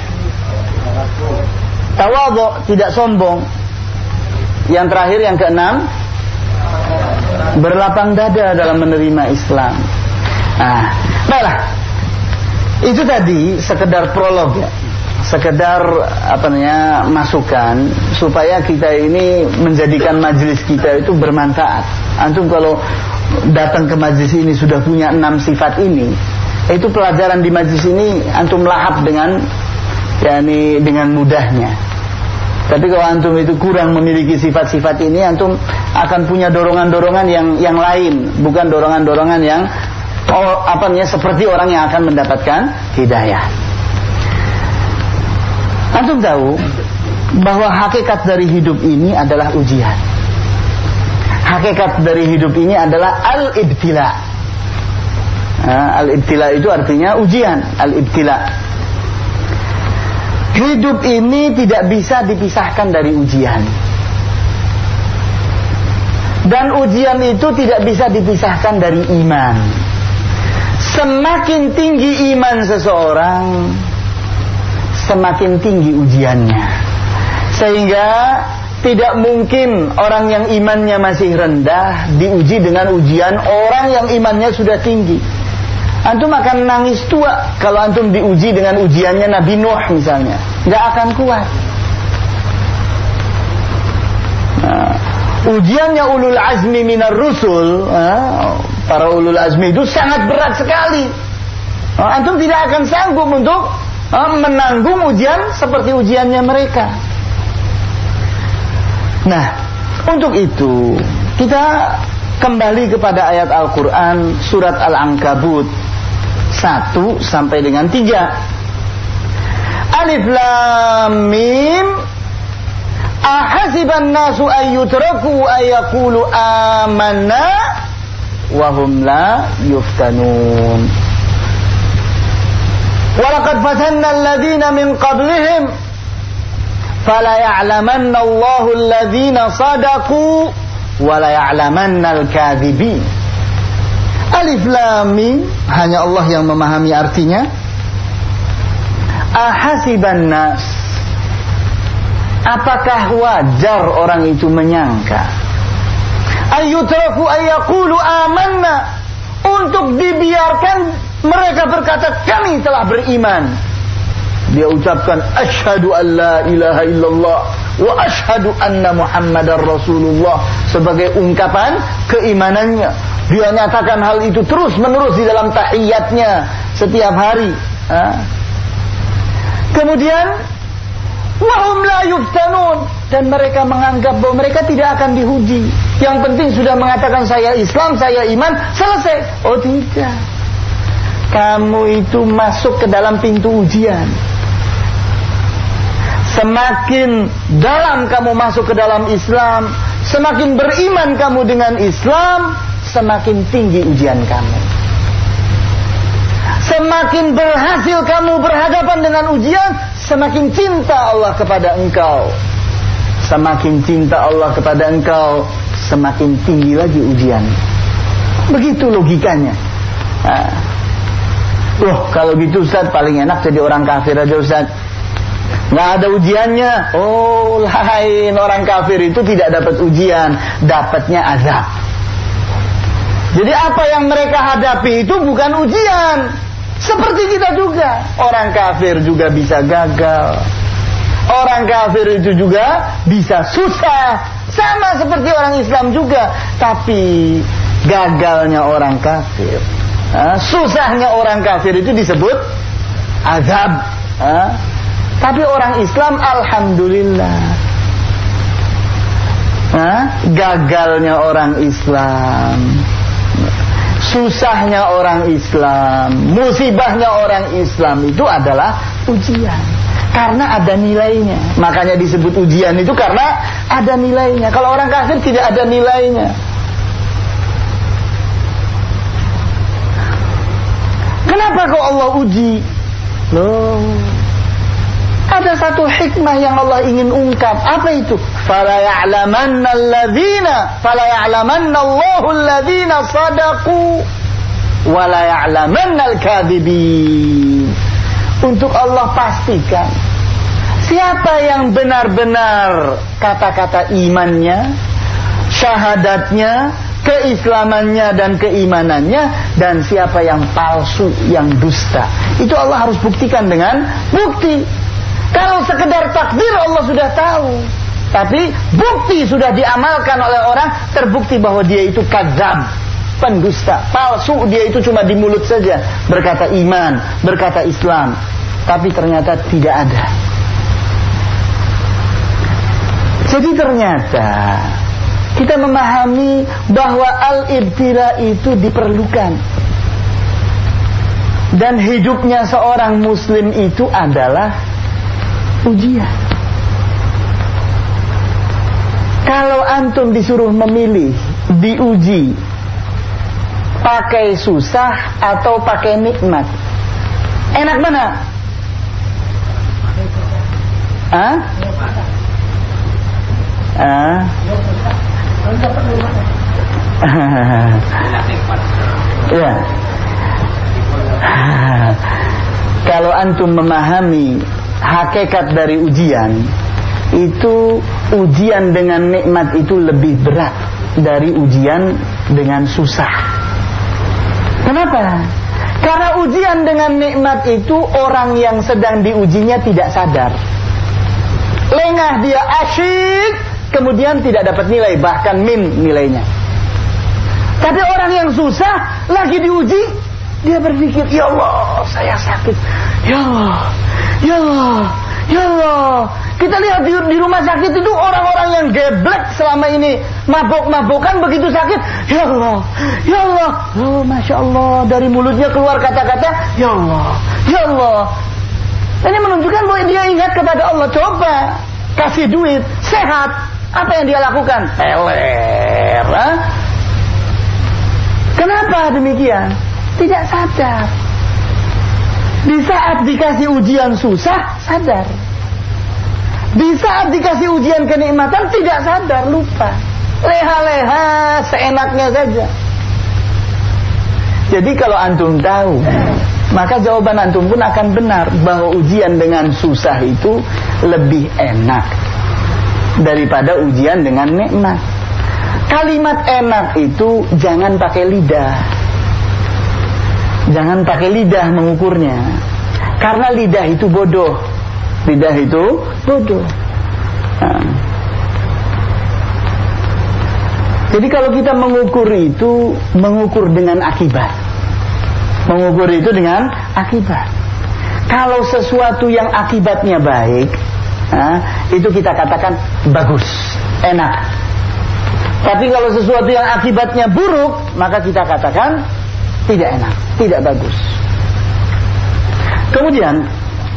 tawadhu, tidak sombong. Yang terakhir, yang keenam, berlapang dada dalam menerima Islam. Nah, baiklah. Itu tadi sekedar prolog ya. Sekedar apa namanya masukan supaya kita ini menjadikan majelis kita itu bermanfaat. Antum kalau datang ke majelis ini sudah punya enam sifat ini, itu pelajaran di majelis ini antum lahap dengan yakni dengan mudahnya. Tapi kalau antum itu kurang memiliki sifat-sifat ini, antum akan punya dorongan-dorongan yang yang lain, bukan dorongan-dorongan yang oh, apa namanya seperti orang yang akan mendapatkan hidayah. Antum tahu bahwa hakikat dari hidup ini adalah ujian. Hakikat dari hidup ini adalah al-ibtila. Nah, al-ibtila itu artinya ujian. Al-ibtila. Hidup ini tidak bisa dipisahkan dari ujian. Dan ujian itu tidak bisa dipisahkan dari iman. Semakin tinggi iman seseorang, semakin tinggi ujiannya. Sehingga tidak mungkin orang yang imannya masih rendah diuji dengan ujian orang yang imannya sudah tinggi. Antum akan nangis tua kalau antum diuji dengan ujiannya Nabi Nuh misalnya. Gak akan kuat. Nah, ujiannya ulul azmi minar rusul, nah, para ulul azmi itu sangat berat sekali. Nah, antum tidak akan sanggup untuk menanggung ujian seperti ujiannya mereka. Nah, untuk itu kita kembali kepada ayat Al-Quran surat Al-Ankabut satu sampai dengan tiga. Alif Lam Mim. Ahasiban nasu ayyutraku ayyakulu amanna wahum la yuftanun. Walaqad fatanna alladhina min qablihim fala ya'lamanna Allahu alladhina sadaqu wala ya'lamanna al-kadhibin. Alif Lam Mim, hanya Allah yang memahami artinya. Ahasiban nas, apakah wajar orang itu menyangka ayyutraku ayyaqulu amanna, untuk dibiarkan mereka berkata kami telah beriman. Dia ucapkan asyhadu an la ilaha illallah wa asyhadu anna muhammadar rasulullah sebagai ungkapan keimanannya. Dia nyatakan hal itu terus menerus di dalam tahiyatnya setiap hari. Ha? Kemudian wahum la yuftanun, dan mereka menganggap bahwa mereka tidak akan diuji. Yang penting sudah mengatakan saya Islam, saya iman, selesai. Oh tidak. Kamu itu masuk ke dalam pintu ujian. Semakin dalam kamu masuk ke dalam Islam, semakin beriman kamu dengan Islam, semakin tinggi ujian kamu. Semakin berhasil kamu berhadapan dengan ujian, semakin cinta Allah kepada engkau. Semakin cinta Allah kepada engkau, semakin tinggi lagi ujian. Begitu logikanya. Nah. Loh, kalau gitu Ustaz, paling enak jadi orang kafir aja Ustaz. Nggak ada ujiannya. Oh, lain. Orang kafir itu tidak dapat ujian, dapatnya azab. Jadi apa yang mereka hadapi itu bukan ujian. Seperti kita juga, orang kafir juga bisa gagal. Orang kafir itu juga bisa susah, sama seperti orang Islam juga. Tapi gagalnya orang kafir, ha? Susahnya orang kafir itu disebut azab, ha? Tapi orang Islam alhamdulillah, ha? Gagalnya orang Islam, susahnya orang Islam, musibahnya orang Islam itu adalah ujian. Karena ada nilainya. Makanya disebut ujian itu karena ada nilainya. Kalau orang kafir tidak ada nilainya. Kenapa kok Allah uji? Loh, ada satu hikmah yang Allah ingin ungkap. Apa itu? Fala ya'lamanna alladhina Fala ya'lamanna Allahu alladhina sadaqu wa la ya'lamanna al-kadhibin. Untuk Allah pastikan siapa yang benar-benar kata-kata imannya, syahadatnya, keislamannya dan keimanannya, dan siapa yang palsu, yang dusta. Itu Allah harus buktikan dengan bukti. Kalau sekedar takdir Allah sudah tahu, tapi bukti sudah diamalkan oleh orang, terbukti bahwa dia itu kadzab, pendusta, palsu. Dia itu cuma di mulut saja berkata iman, berkata Islam, tapi ternyata tidak ada. Jadi ternyata kita memahami bahwa al-ibtila itu diperlukan, dan hidupnya seorang muslim itu adalah ujian. Kalau antum disuruh memilih, diuji pakai susah atau pakai nikmat, enak mana? Hah? Ah? Ya. Kalau antum memahami hakikat dari ujian, itu ujian dengan nikmat itu lebih berat dari ujian dengan susah. Kenapa? Karena ujian dengan nikmat itu orang yang sedang diujinya tidak sadar. Lengah dia, asyik, kemudian tidak dapat nilai, bahkan min nilainya. Tapi orang yang susah lagi diuji, dia berpikir, ya Allah, saya sakit. Ya Allah, ya Allah, ya Allah. Kita lihat di, di rumah sakit itu orang-orang yang geblek selama ini, mabuk-mabukan, begitu sakit, ya Allah, ya Allah. Oh, Masya Allah, dari mulutnya keluar kata-kata, ya Allah, ya Allah. Ini menunjukkan bahwa dia ingat kepada Allah. Coba kasih duit, sehat, apa yang dia lakukan? Teler. Ha? Kenapa demikian? Tidak sadar. Di saat dikasih ujian susah, sadar. Di saat dikasih ujian kenikmatan, tidak sadar, lupa. Leha-leha, seenaknya saja. Jadi kalau antum tahu, maka jawaban antum pun akan benar, bahwa ujian dengan susah itu lebih enak daripada ujian dengan nikmat. Kalimat enak itu jangan pakai lidah. Jangan pakai lidah mengukurnya, karena lidah itu bodoh. Lidah itu bodoh. Nah. Jadi kalau kita mengukur itu, mengukur dengan akibat. Mengukur itu dengan akibat. Kalau sesuatu yang akibatnya baik, nah, itu kita katakan bagus, enak. Tapi kalau sesuatu yang akibatnya buruk, maka kita katakan tidak enak, tidak bagus. Kemudian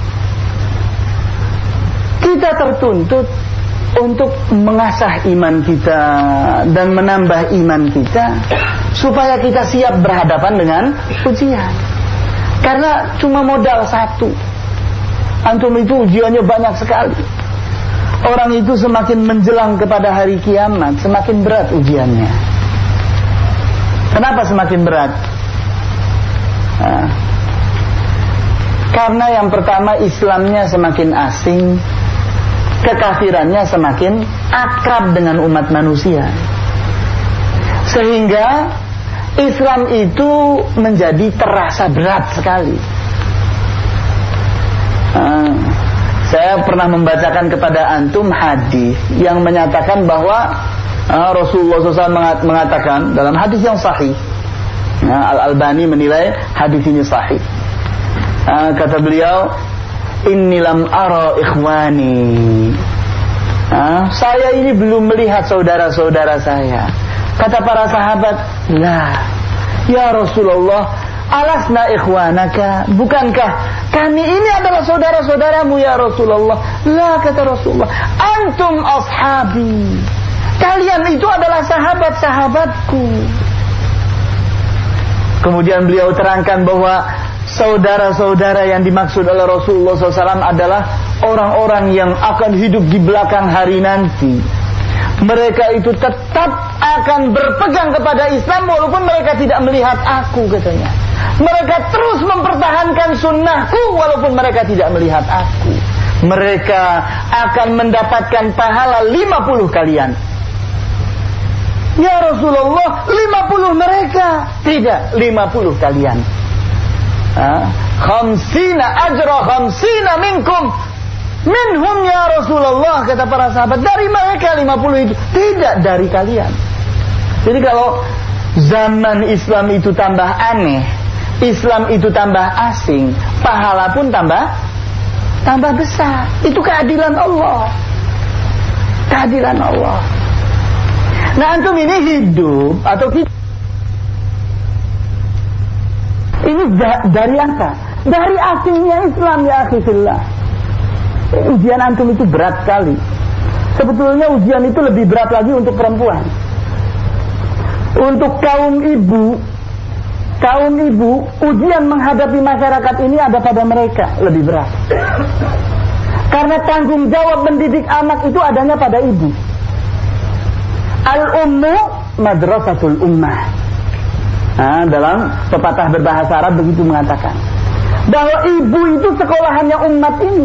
kita tertuntut untuk mengasah iman kita dan menambah iman kita, supaya kita siap berhadapan dengan ujian. Karena cuma modal satu, antum itu ujiannya banyak sekali. Orang itu semakin menjelang kepada hari kiamat, semakin berat ujiannya. Kenapa semakin berat? Nah, karena yang pertama, Islamnya semakin asing, kekafirannya semakin akrab dengan umat manusia, sehingga Islam itu menjadi terasa berat sekali. Nah, saya pernah membacakan kepada antum hadis yang menyatakan bahwa uh, Rasulullah shallallahu alaihi wasallam mengatakan dalam hadis yang sahih. Nah, Al-Albani menilai hadis ini sahih. Uh, kata beliau, Inni lam ara ikhwani. Nah, saya ini belum melihat saudara-saudara saya. Kata para sahabat, lah, Ya Rasulullah, alasna ikhwanaka, bukankah kami ini adalah saudara-saudaramu ya Rasulullah? La, kata Rasulullah, antum ashabi, kalian itu adalah sahabat-sahabatku. Kemudian beliau terangkan bahwa saudara-saudara yang dimaksud oleh Rasulullah shallallahu alaihi wasallam adalah orang-orang yang akan hidup di belakang hari nanti. Mereka itu tetap akan berpegang kepada Islam walaupun mereka tidak melihat aku, katanya. Mereka terus mempertahankan sunnahku walaupun mereka tidak melihat aku. Mereka akan mendapatkan pahala lima puluh kalian. Ya Rasulullah, lima puluh mereka. Tidak, lima puluh kalian. Khamsina ajra khamsina minkum minhum ya Rasulullah, kata para sahabat. Dari mereka lima puluh itu, tidak dari kalian. Jadi kalau zaman Islam itu tambah aneh, Islam itu tambah asing, pahala pun tambah tambah besar. Itu keadilan Allah. Keadilan Allah. Nah, antum ini hidup atau hidup ini da- dari apa? Dari asingnya Islam, ya akhi fillah. Ujian antum itu berat sekali. Sebetulnya ujian itu lebih berat lagi untuk perempuan. Untuk kaum ibu, kaum ibu, ujian menghadapi masyarakat ini ada pada mereka lebih berat. Karena tanggung jawab mendidik anak itu adanya pada ibu. Al-ummu madrasatul ummah. Nah, dalam pepatah berbahasa Arab begitu mengatakan bahwa ibu itu sekolahannya umat ini.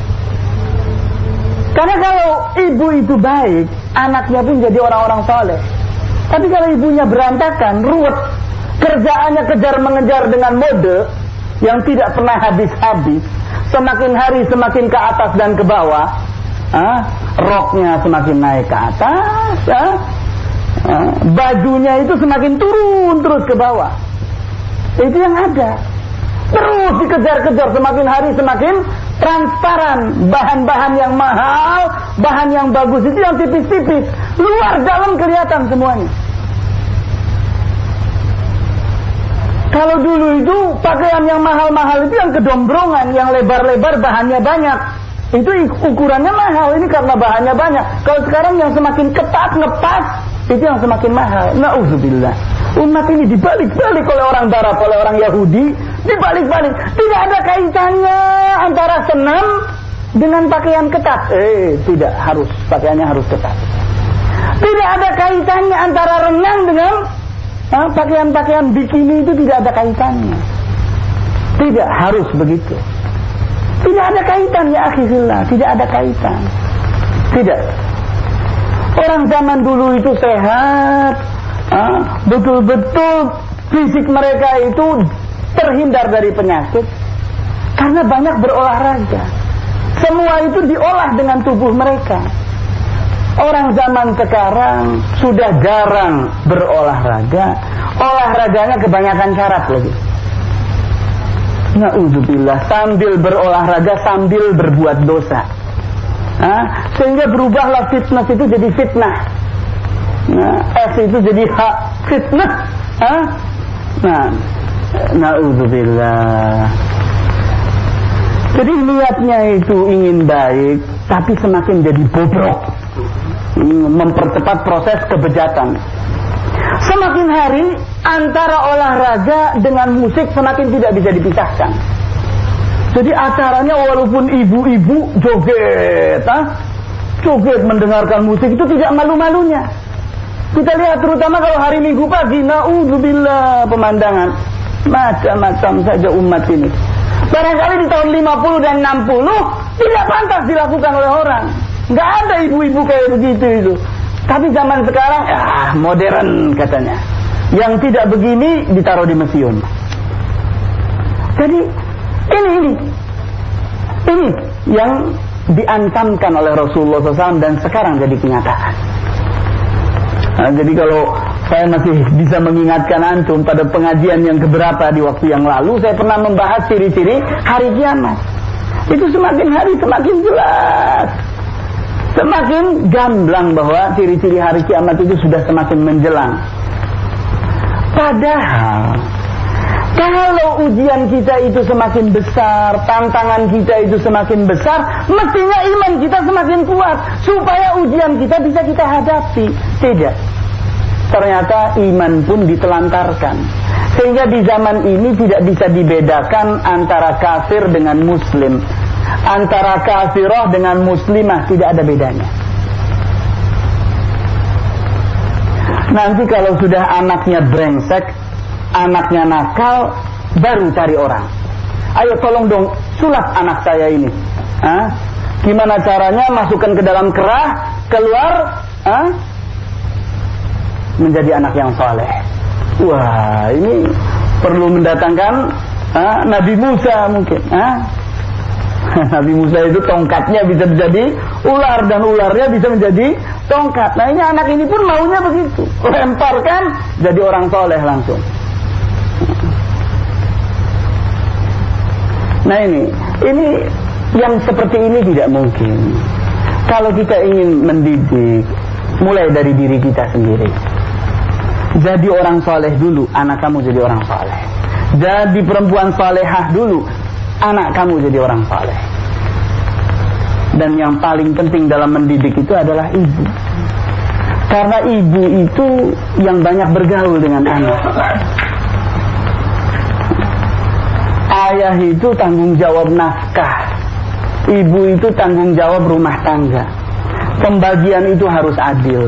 Karena kalau ibu itu baik, anaknya pun jadi orang-orang soleh. Tapi kalau ibunya berantakan, ruwet, kerjaannya kejar mengejar dengan mode yang tidak pernah habis-habis, semakin hari semakin ke atas dan ke bawah, ah, roknya semakin naik ke atas, ah, ah, bajunya itu semakin turun terus ke bawah. Itu yang ada. Terus dikejar-kejar, semakin hari semakin transparan. Bahan-bahan yang mahal, bahan yang bagus itu yang tipis-tipis, luar dalam kelihatan semuanya. Kalau dulu itu pakaian yang mahal-mahal itu yang kedombrongan, yang lebar-lebar, bahannya banyak, itu ukurannya mahal. Ini karena bahannya banyak. Kalau sekarang yang semakin ketat, ngepas, itu yang semakin mahal. Na'udzubillah. Umat ini dibalik-balik oleh orang Barat, oleh orang Yahudi, dibalik-balik. Tidak ada kaitannya antara senam dengan pakaian ketat. Eh, tidak harus, pakaiannya harus ketat. Tidak ada kaitannya antara renang dengan ah, pakaian-pakaian bikini, itu tidak ada kaitannya. Tidak harus begitu. Tidak ada kaitan, ya akhirullah, tidak ada kaitan. Tidak. Orang zaman dulu itu sehat, ah, betul-betul fisik mereka itu terhindar dari penyakit karena banyak berolahraga. Semua itu diolah dengan tubuh mereka. Orang zaman sekarang sudah jarang berolahraga, olahraganya kebanyakan syarat lagi. Na'udzubillah, sambil berolahraga sambil berbuat dosa. Hah? Sehingga berubahlah fitness itu jadi fitnah. Nah, S itu jadi H, fitnah. Hah? Nah, na'udzubillah. Jadi niatnya itu ingin baik, tapi semakin jadi bobrok, mempercepat proses kebejatan. Semakin hari antara olahraga dengan musik semakin tidak bisa dipisahkan. Jadi acaranya walaupun ibu-ibu joget, ah, joget mendengarkan musik itu tidak malu-malunya. Kita lihat terutama kalau hari Minggu pagi, na'udzubillah, pemandangan macam-macam saja umat ini. Barangkali di tahun lima puluh dan enam puluh tidak pantas dilakukan oleh orang. Nggak ada ibu-ibu kayak begitu itu. Tapi zaman sekarang, ah, modern katanya. Yang tidak begini ditaruh di museum. Jadi ini ini ini yang diantamkan oleh Rasulullah shallallahu alaihi wasallam dan sekarang jadi kenyataan. Nah, jadi kalau saya masih bisa mengingatkan antum pada pengajian yang keberapa di waktu yang lalu, saya pernah membahas ciri-ciri hari kiamat. Itu semakin hari semakin jelas, semakin gamblang bahwa ciri-ciri hari kiamat itu sudah semakin menjelang. Padahal kalau ujian kita itu semakin besar, tantangan kita itu semakin besar, mestinya iman kita semakin kuat supaya ujian kita bisa kita hadapi. Tidak. Ternyata iman pun ditelantarkan. Sehingga di zaman ini tidak bisa dibedakan antara kafir dengan muslim, antara kafirah dengan muslimah, tidak ada bedanya. Nanti kalau sudah anaknya brengsek, anaknya nakal, baru cari orang. Ayo tolong dong sulap anak saya ini. Hah? Gimana caranya masukkan ke dalam kerah, keluar, hah? Menjadi anak yang saleh. Wah, ini perlu mendatangkan hah? Nabi Musa mungkin. Hah? Nabi Musa itu tongkatnya bisa menjadi ular dan ularnya bisa menjadi tongkat. Nah ini anak ini pun maunya begitu. Lemparkan jadi orang soleh langsung. Nah ini, ini yang seperti ini tidak mungkin. Kalau kita ingin mendidik, mulai dari diri kita sendiri. Jadi orang soleh dulu, anak kamu jadi orang soleh. Jadi perempuan solehah dulu, anak kamu jadi orang soleh. Dan yang paling penting dalam mendidik itu adalah ibu. Karena ibu itu yang banyak bergaul dengan anak. Ayah itu tanggung jawab nafkah, ibu itu tanggung jawab rumah tangga. Pembagian itu harus adil.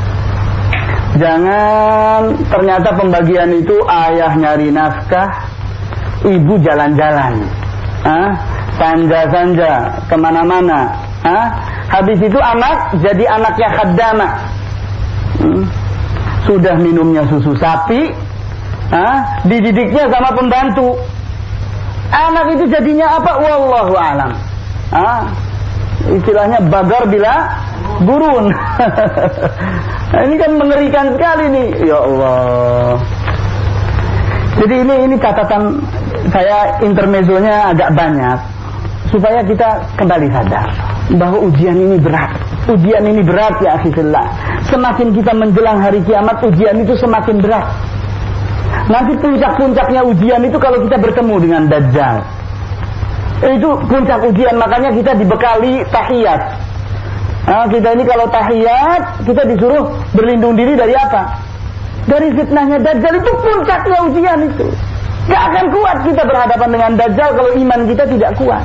Jangan ternyata pembagian itu ayah nyari nafkah, ibu jalan-jalan, ah, sanja-sanja kemana-mana, ah. Habis itu anak jadi anaknya khaddamah, hmm. Sudah minumnya susu sapi, ah, dididiknya sama pembantu. Anak itu jadinya apa? Wallahu alam. Ah, istilahnya bagar bila burun. Nah, ini kan mengerikan sekali nih. Ya Allah. Jadi ini ini catatan saya, intermezzonya agak banyak supaya kita kembali sadar bahwa ujian ini berat. Ujian ini berat ya akhillah. Semakin kita menjelang hari kiamat, ujian itu semakin berat. Nanti puncak-puncaknya ujian itu kalau kita bertemu dengan Dajjal. Itu puncak ujian, makanya kita dibekali tahiyat. Nah, kita ini kalau tahiyat, kita disuruh berlindung diri dari apa? Dari fitnahnya Dajjal. Itu puncaknya ujian itu. Gak akan kuat kita berhadapan dengan Dajjal kalau iman kita tidak kuat.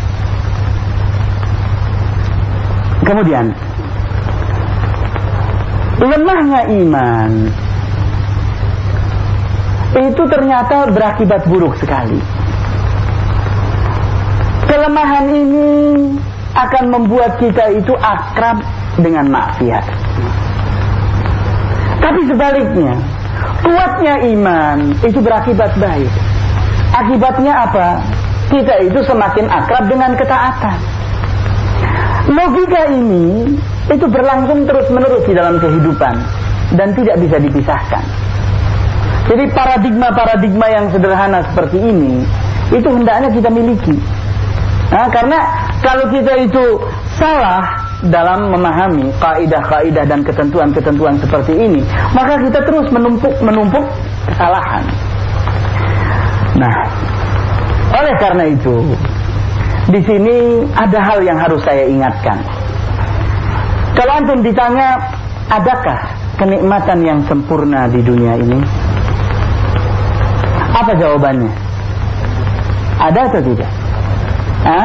Kemudian lemahnya iman itu ternyata berakibat buruk sekali. Kelemahan ini akan membuat kita itu akrab dengan maksiat. Tapi sebaliknya, kuatnya iman itu berakibat baik. Akibatnya apa? Kita itu semakin akrab dengan ketaatan. Logika ini itu berlangsung terus-menerus di dalam kehidupan dan tidak bisa dipisahkan. Jadi paradigma-paradigma yang sederhana seperti ini itu hendaknya kita miliki. Nah, karena kalau kita itu salah dalam memahami kaidah-kaidah dan ketentuan-ketentuan seperti ini, maka kita terus menumpuk menumpuk kesalahan. Nah, oleh karena itu, di sini ada hal yang harus saya ingatkan. Kalau antum ditanya, adakah kenikmatan yang sempurna di dunia ini? Apa jawabannya? Ada atau tidak? Hah?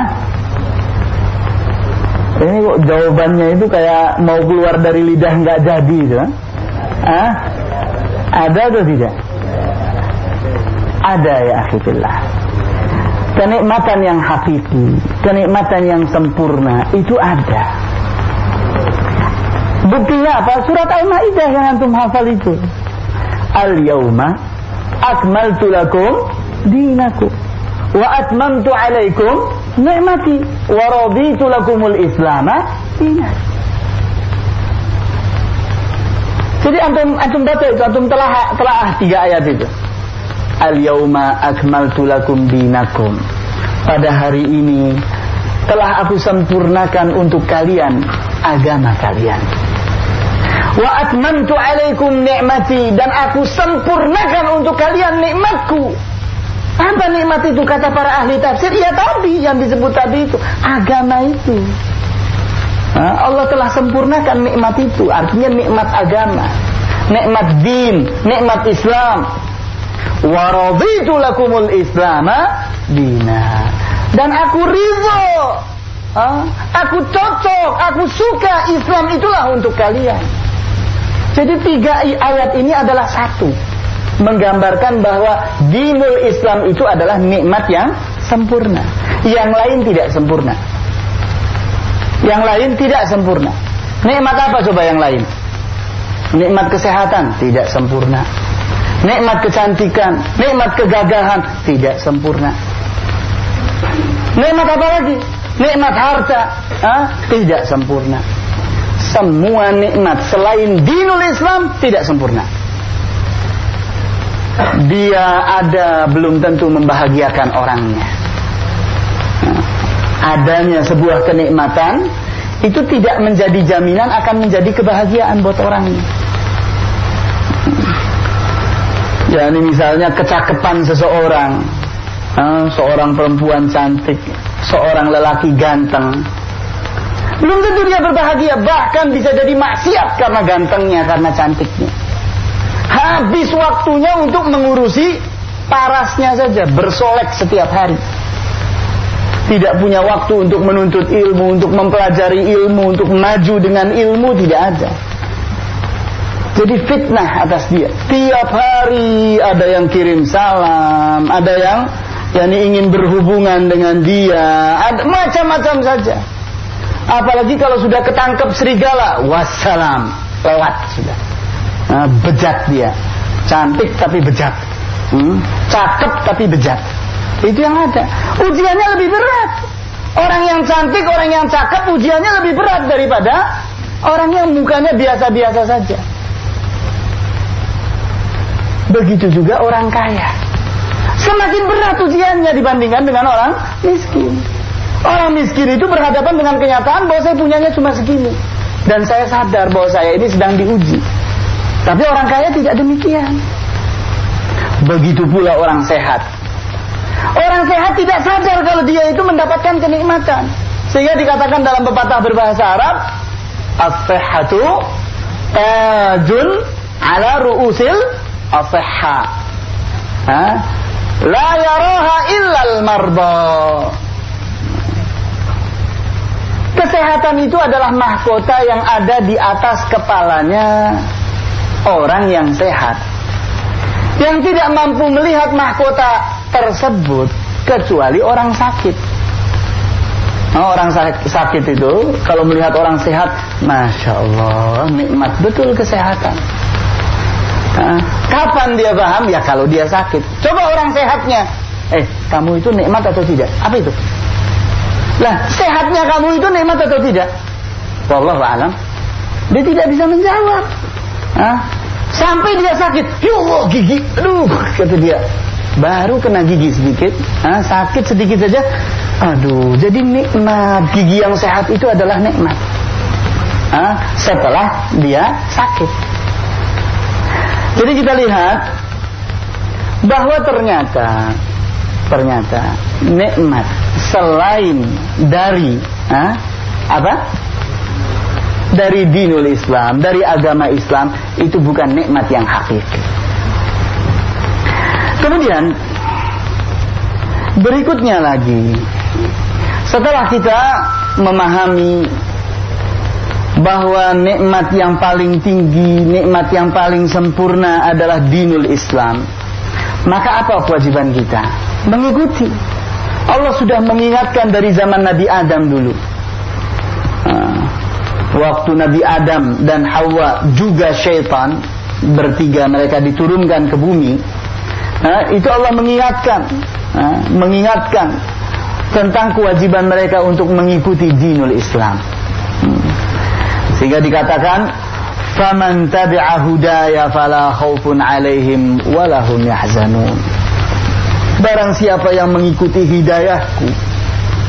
Ini kok jawabannya itu kayak mau keluar dari lidah nggak jadi itu? Hah? Ada atau tidak? Ada ya akhillah. Kenikmatan yang hakiki, kenikmatan yang sempurna itu ada. Buktinya apa? Surat Al-Maidah yang antum hafal itu. Al-yawma akmaltu lakum dinakum wa atmamtu alaikum ni'mati wa raditu lakumul islama dinan. Jadi antum antum baca itu, antum telah telah tiga ayat itu. Al-yawma akmaltu lakum dinakum. Pada hari ini telah aku sempurnakan untuk kalian agama kalian. Wa atmamtu alaikum ni'mati, dan aku sempurnakan untuk kalian nikmatku. Apa nikmat itu kata para ahli tafsir? Ya tadi yang disebut tadi itu, agama itu. Nah, Allah telah sempurnakan nikmat itu, artinya nikmat agama, nikmat din, nikmat Islam. Wa raditu lakumul islama dina, dan aku ridho, aku cocok, aku suka Islam itulah untuk kalian. Jadi tiga ayat ini adalah satu, menggambarkan bahwa dinul Islam itu adalah nikmat yang sempurna. Yang lain tidak sempurna. Yang lain tidak sempurna. Nikmat apa coba yang lain? Nikmat kesehatan tidak sempurna. Nikmat kecantikan, nikmat kegagahan tidak sempurna. Nikmat apa lagi? Nikmat harta, ha? Tidak sempurna. Semua nikmat selain dinul Islam tidak sempurna. Dia ada belum tentu membahagiakan orangnya. Nah, adanya sebuah kenikmatan itu tidak menjadi jaminan akan menjadi kebahagiaan buat orangnya. Ya, ini misalnya kecakapan seseorang, nah, seorang perempuan cantik, seorang lelaki ganteng, belum tentu dia berbahagia, bahkan bisa jadi maksiat karena gantengnya, karena cantiknya. Habis waktunya untuk mengurusi parasnya saja, bersolek setiap hari. Tidak punya waktu untuk menuntut ilmu, untuk mempelajari ilmu, untuk maju dengan ilmu, tidak ada. Jadi fitnah atas dia. Tiap hari ada yang kirim salam, ada yang yang ingin berhubungan dengan dia, ada macam-macam saja. Apalagi kalau sudah ketangkep serigala, wassalam, lewat sudah. Nah, bejat dia, cantik tapi bejat, hmm? Cakep tapi bejat. Itu yang ada. Ujiannya lebih berat. Orang yang cantik, orang yang cakep, ujiannya lebih berat daripada orang yang mukanya biasa-biasa saja. Begitu juga orang kaya. Semakin berat ujiannya dibandingkan dengan orang miskin. Orang miskin itu berhadapan dengan kenyataan bahwa saya punyanya cuma segini, dan saya sadar bahwa saya ini sedang diuji. Tapi orang kaya tidak demikian. Begitu pula orang sehat. Orang sehat tidak sadar kalau dia itu mendapatkan kenikmatan. Sehingga dikatakan dalam pepatah berbahasa Arab, as-sihhatu tajun ala ru'usil as-sihha. La yaraha illal marba. Kesehatan itu adalah mahkota yang ada di atas kepalanya orang yang sehat, yang tidak mampu melihat mahkota tersebut kecuali orang sakit. Nah, orang sakit itu kalau melihat orang sehat, masya Allah, nikmat betul kesehatan. Nah, kapan dia paham? Ya kalau dia sakit. Coba orang sehatnya, eh kamu itu nikmat atau tidak? Apa itu? Lah, sehatnya kamu itu nikmat atau tidak? Wallahu a'lam. Dia tidak bisa menjawab. Hah? Sampai dia sakit, ya Allah gigi, aduh, kata dia, baru kena gigi sedikit, hah? Sakit sedikit saja, aduh, jadi nikmat. Gigi yang sehat itu adalah nikmat, hah? Setelah dia sakit. Jadi kita lihat bahwa ternyata ternyata nikmat selain dari ha, apa? Dari dinul Islam, dari agama Islam, itu bukan nikmat yang hakiki. Kemudian berikutnya lagi, setelah kita memahami bahwa nikmat yang paling tinggi, nikmat yang paling sempurna adalah dinul Islam, maka apa kewajiban kita? Mengikuti. Allah sudah mengingatkan dari zaman Nabi Adam dulu. Waktu Nabi Adam dan Hawa juga syaitan, bertiga mereka diturunkan ke bumi, itu Allah mengingatkan, mengingatkan tentang kewajiban mereka untuk mengikuti dinul Islam. Sehingga dikatakan, faman tabi'a hudaya fala khaufun 'alaihim wa lahum yahzanun. Barang siapa yang mengikuti hidayahku,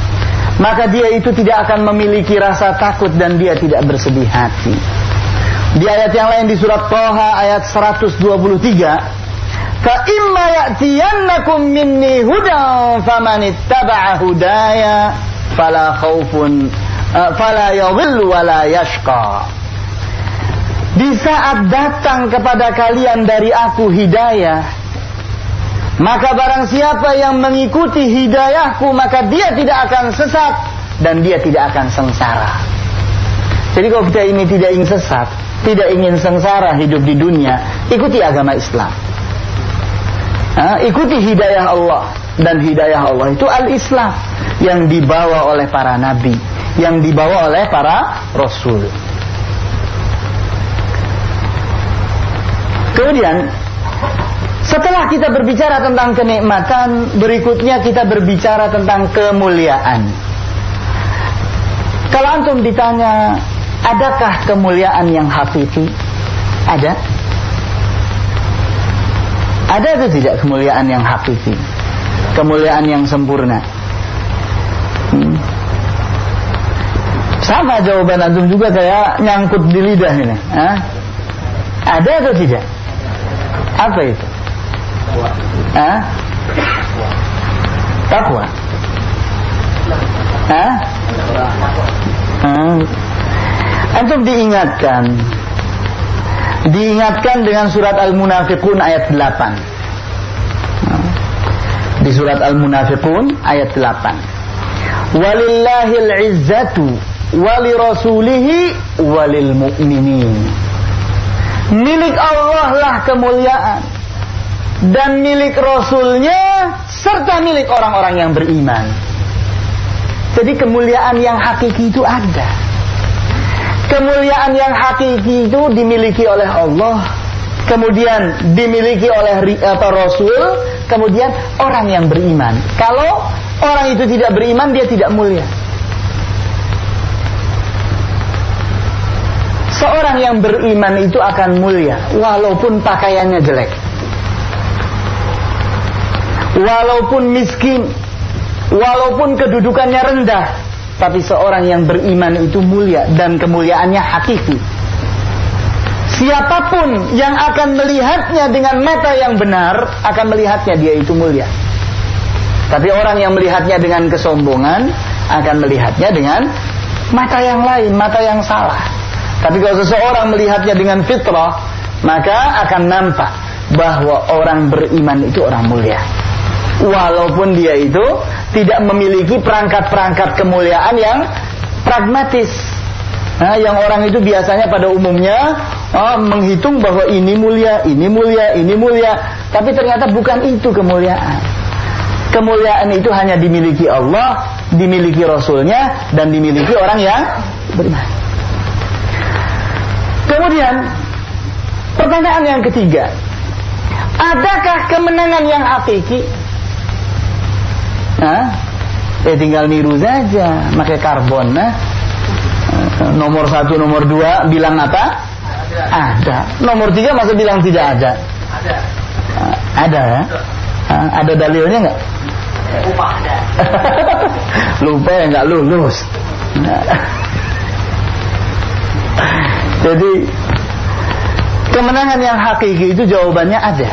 maka dia itu tidak akan memiliki rasa takut dan dia tidak bersedih hati. Di ayat yang lain di surat Thaha ayat seratus dua puluh tiga, fa imma ya'tiyannakum minni hudan famanittaba'a hudaya fala khaufun uh, fala yadhillu wala yashqa. Di saat datang kepada kalian dari aku hidayah, maka barang siapa yang mengikuti hidayahku, maka dia tidak akan sesat dan dia tidak akan sengsara. Jadi kalau kita ini tidak ingin sesat, tidak ingin sengsara hidup di dunia, ikuti agama Islam. Nah, ikuti hidayah Allah. Dan hidayah Allah itu al-Islam yang dibawa oleh para nabi, yang dibawa oleh para rasul. Kemudian setelah kita berbicara tentang kenikmatan, berikutnya kita berbicara tentang kemuliaan. Kalau antum ditanya, adakah kemuliaan yang hakiki? Ada? Ada atau tidak kemuliaan yang hakiki? Kemuliaan yang sempurna? Hmm. Sama jawaban antum juga kayak nyangkut di lidah ini. Hah? Ada atau tidak? Apa itu? Hah? Takwa. Hah? Hah? Antum diingatkan Diingatkan dengan surat Al-Munafiqun ayat delapan. Di surat Al-Munafiqun ayat delapan. Walillahil izzatu walirasulihi walil mu'minin. Milik Allah lah kemuliaan, dan milik Rasulnya serta milik orang-orang yang beriman. Jadi kemuliaan yang hakiki itu ada. Kemuliaan yang hakiki itu dimiliki oleh Allah, kemudian dimiliki oleh atau Rasul, kemudian orang yang beriman. Kalau orang itu tidak beriman, dia tidak mulia. Seorang yang beriman itu akan mulia walaupun pakaiannya jelek, walaupun miskin, walaupun kedudukannya rendah, tapi seorang yang beriman itu mulia dan kemuliaannya hakiki. Siapapun yang akan melihatnya dengan mata yang benar akan melihatnya dia itu mulia. Tapi orang yang melihatnya dengan kesombongan akan melihatnya dengan mata yang lain, mata yang salah. Tapi kalau seseorang melihatnya dengan fitrah, maka akan nampak bahwa orang beriman itu orang mulia, walaupun dia itu tidak memiliki perangkat-perangkat kemuliaan yang pragmatis. Nah, yang orang itu biasanya pada umumnya oh, menghitung bahwa ini mulia, ini mulia, ini mulia. Tapi ternyata bukan itu kemuliaan. Kemuliaan itu hanya dimiliki Allah, dimiliki Rasulnya, dan dimiliki orang yang beriman. Kemudian pertanyaan yang ketiga, adakah kemenangan yang hakiki? Nah, ya tinggal niru saja, pakai karbon. Nah, nomor satu, nomor dua bilang apa? Ada. Ada. Nomor tiga masa bilang tidak ada? Ada. Ada ya? Ada dalilnya nggak? Lupa ada. Lupa ya nggak lulus. Jadi kemenangan yang hakiki itu jawabannya ada.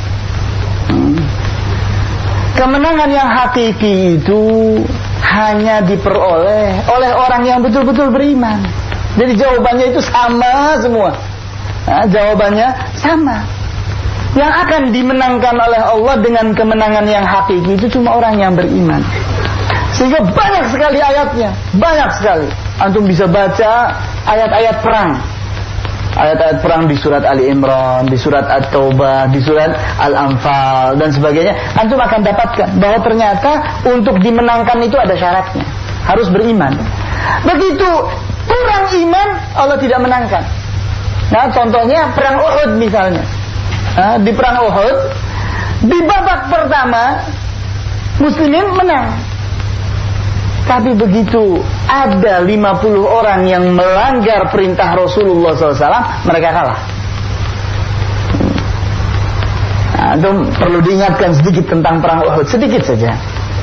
Kemenangan yang hakiki itu hanya diperoleh oleh orang yang betul-betul beriman. Jadi jawabannya itu sama semua. Nah, jawabannya sama. Yang akan dimenangkan oleh Allah dengan kemenangan yang hakiki itu cuma orang yang beriman. Sehingga banyak sekali ayatnya, banyak sekali. Antum bisa baca ayat-ayat perang. Ayat-ayat perang di surat Ali Imran, di surat At-Taubah, di surat Al-Anfal dan sebagainya. Antum akan dapatkan bahwa ternyata untuk dimenangkan itu ada syaratnya, harus beriman. Begitu kurang iman, Allah tidak menangkan. Nah, contohnya perang Uhud misalnya. Nah, di perang Uhud, di babak pertama Muslimin menang. Tapi begitu ada lima puluh orang yang melanggar perintah Rasulullah shallallahu alaihi wasallam, mereka kalah. Nah, itu perlu diingatkan sedikit tentang perang Uhud, sedikit saja.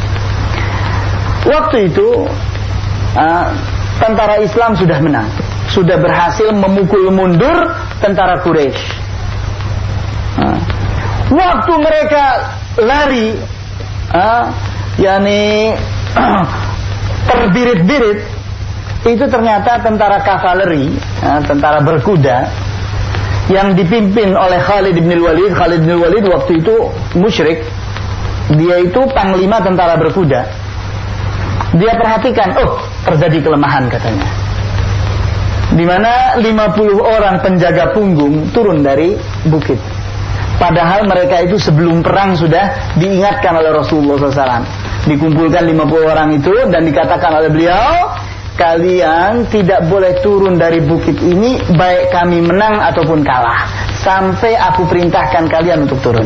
Waktu itu uh, tentara Islam sudah menang, sudah berhasil memukul mundur tentara Quraisy. Nah, waktu mereka lari, ah, yakni terbirit-birit, itu ternyata tentara kavaleri, ah, tentara berkuda yang dipimpin oleh Khalid bin Walid. Khalid bin Walid waktu itu musyrik. Dia itu panglima tentara berkuda. Dia perhatikan, oh, terjadi kelemahan katanya. Di mana lima puluh orang penjaga punggung turun dari bukit. Padahal mereka itu sebelum perang sudah diingatkan oleh Rasulullah shallallahu alaihi wasallam. Dikumpulkan lima puluh orang itu dan dikatakan oleh beliau, kalian tidak boleh turun dari bukit ini baik kami menang ataupun kalah, sampai aku perintahkan kalian untuk turun.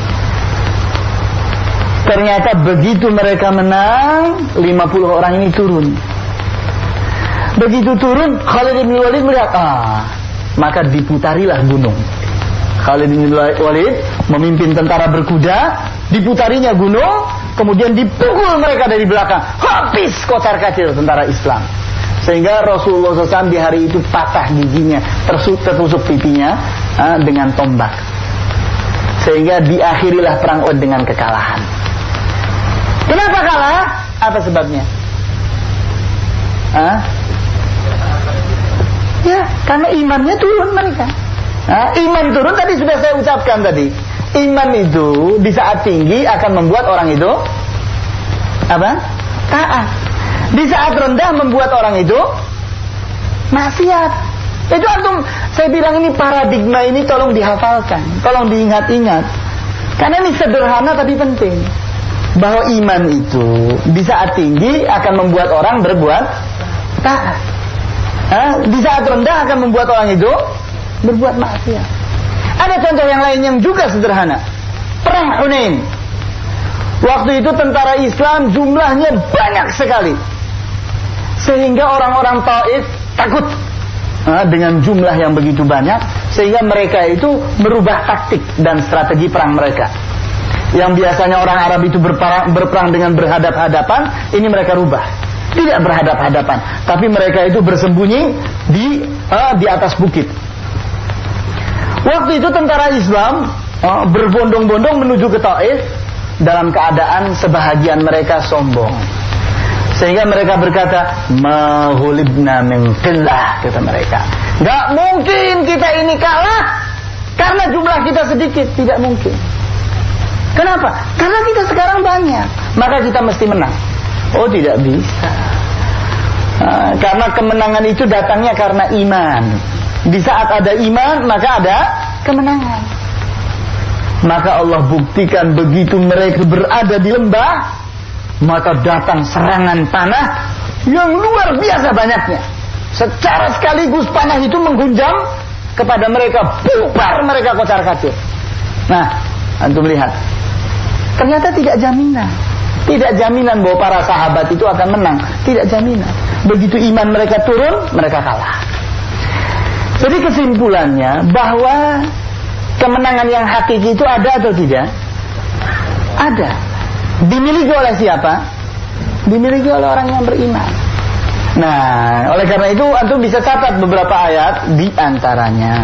Ternyata begitu mereka menang, lima puluh orang ini turun. Begitu turun, Khalid bin Walid melihat, ah, maka diputarilah gunung. Khalid bin Walid memimpin tentara berkuda, diputarinya gunung, kemudian dipukul mereka dari belakang, habis kocar kacir tentara Islam. Sehingga Rasulullah shallallahu alaihi wasallam di hari itu patah giginya, tertusuk pipinya uh, dengan tombak. Sehingga diakhirilah perang Uhud dengan kekalahan. Kenapa kalah? Apa sebabnya? Hah? Ya, karena imannya turun mereka. Nah, iman turun tadi sudah saya ucapkan tadi. Iman itu di saat tinggi akan membuat orang itu apa? Taat. Di saat rendah membuat orang itu maksiat. Itu antum, saya bilang ini paradigma ini tolong dihafalkan, tolong diingat-ingat. Karena ini sederhana tapi penting. Bahwa iman itu di saat tinggi akan membuat orang berbuat taat. Nah, di saat rendah akan membuat orang itu berbuat maksiat. Ada contoh yang lain yang juga sederhana. Perang Hunain. Waktu itu tentara Islam jumlahnya banyak sekali, sehingga orang-orang Taif takut nah, dengan jumlah yang begitu banyak, sehingga mereka itu merubah taktik dan strategi perang mereka. Yang biasanya orang Arab itu berperang, berperang dengan berhadap-hadapan, ini mereka rubah. Tidak berhadap-hadapan, tapi mereka itu bersembunyi di uh, di atas bukit. Waktu itu tentara Islam uh, berbondong-bondong menuju ke Taif dalam keadaan sebahagian mereka sombong. Sehingga mereka berkata, "Ma ghulibna min qillah," kata mereka. Enggak mungkin kita ini kalah karena jumlah kita sedikit, tidak mungkin. Kenapa? Karena kita sekarang banyak, maka kita mesti menang. Oh, tidak bisa. Nah, karena kemenangan itu datangnya karena iman. Di saat ada iman, maka ada kemenangan. Maka Allah buktikan begitu mereka berada di lembah, maka datang serangan panah yang luar biasa banyaknya. Secara sekaligus panah itu menghunjam kepada mereka, bubar mereka kocar-kacir. Nah, antum lihat, ternyata tidak jaminan. Tidak jaminan bahwa para sahabat itu akan menang. Tidak jaminan. Begitu iman mereka turun, mereka kalah. Jadi kesimpulannya bahwa kemenangan yang hakiki itu ada atau tidak? Ada. Dimiliki oleh siapa? Dimiliki oleh orang yang beriman. Nah, oleh karena itu antum bisa catat beberapa ayat di antaranya.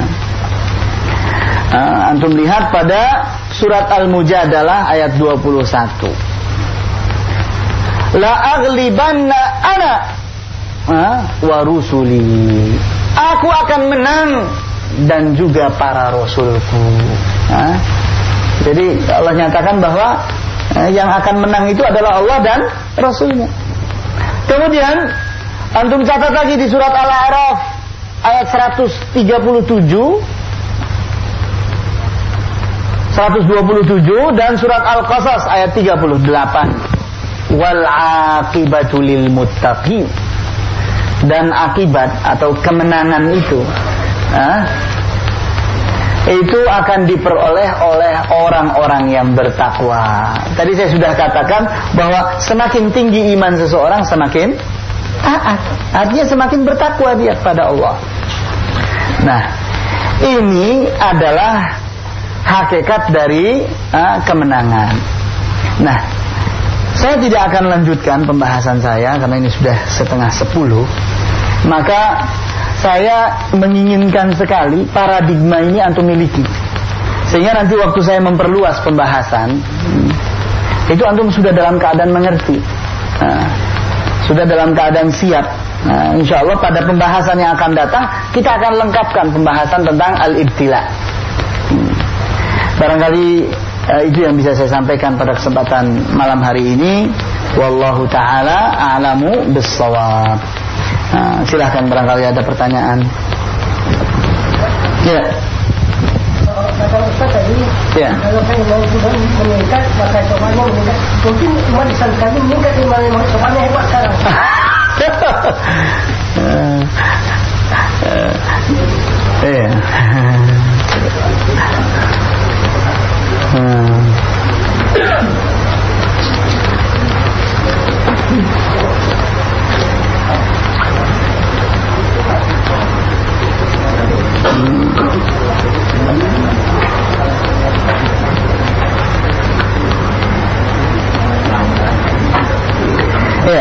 Nah, antum lihat pada surat Al-Mujadalah ayat dua puluh satu. La aghlibanna ana wa rusuli. Aku akan menang dan juga para rasulku. Nah, jadi Allah nyatakan bahwa eh, yang akan menang itu adalah Allah dan Rasulnya. Kemudian antum catat lagi di surat Al-A'raf ayat seratus tiga puluh tujuh, seratus dua puluh tujuh, dan surat Al-Qasas ayat tiga puluh delapan. Wal aqibatu lil muttaqin. Dan akibat atau kemenangan itu ah, itu akan diperoleh oleh orang-orang yang bertakwa. Tadi saya sudah katakan bahwa semakin tinggi iman seseorang semakin taat, artinya semakin bertakwa dia kepada Allah. Nah, ini adalah hakikat dari uh, kemenangan. Nah, saya tidak akan lanjutkan pembahasan saya karena ini sudah setengah sepuluh. Maka saya menginginkan sekali paradigma ini antum miliki, sehingga nanti waktu saya memperluas pembahasan itu antum sudah dalam keadaan mengerti, nah, sudah dalam keadaan siap. Nah, insya Allah pada pembahasan yang akan datang kita akan lengkapkan pembahasan tentang al-ibtila. hmm. Barangkali uh, itu yang bisa saya sampaikan pada kesempatan malam hari ini. Wallahu ta'ala a'lamu bis-shawab. Nah, silahkan barangkali ada pertanyaan. Ya. Kata Ustaz tadi, ya. Kalau saya mau meningkat, maka soalnya meningkat. Mungkin iman Islam kami meningkat, iman yang soalnya hebat sekarang. Iya. Ya.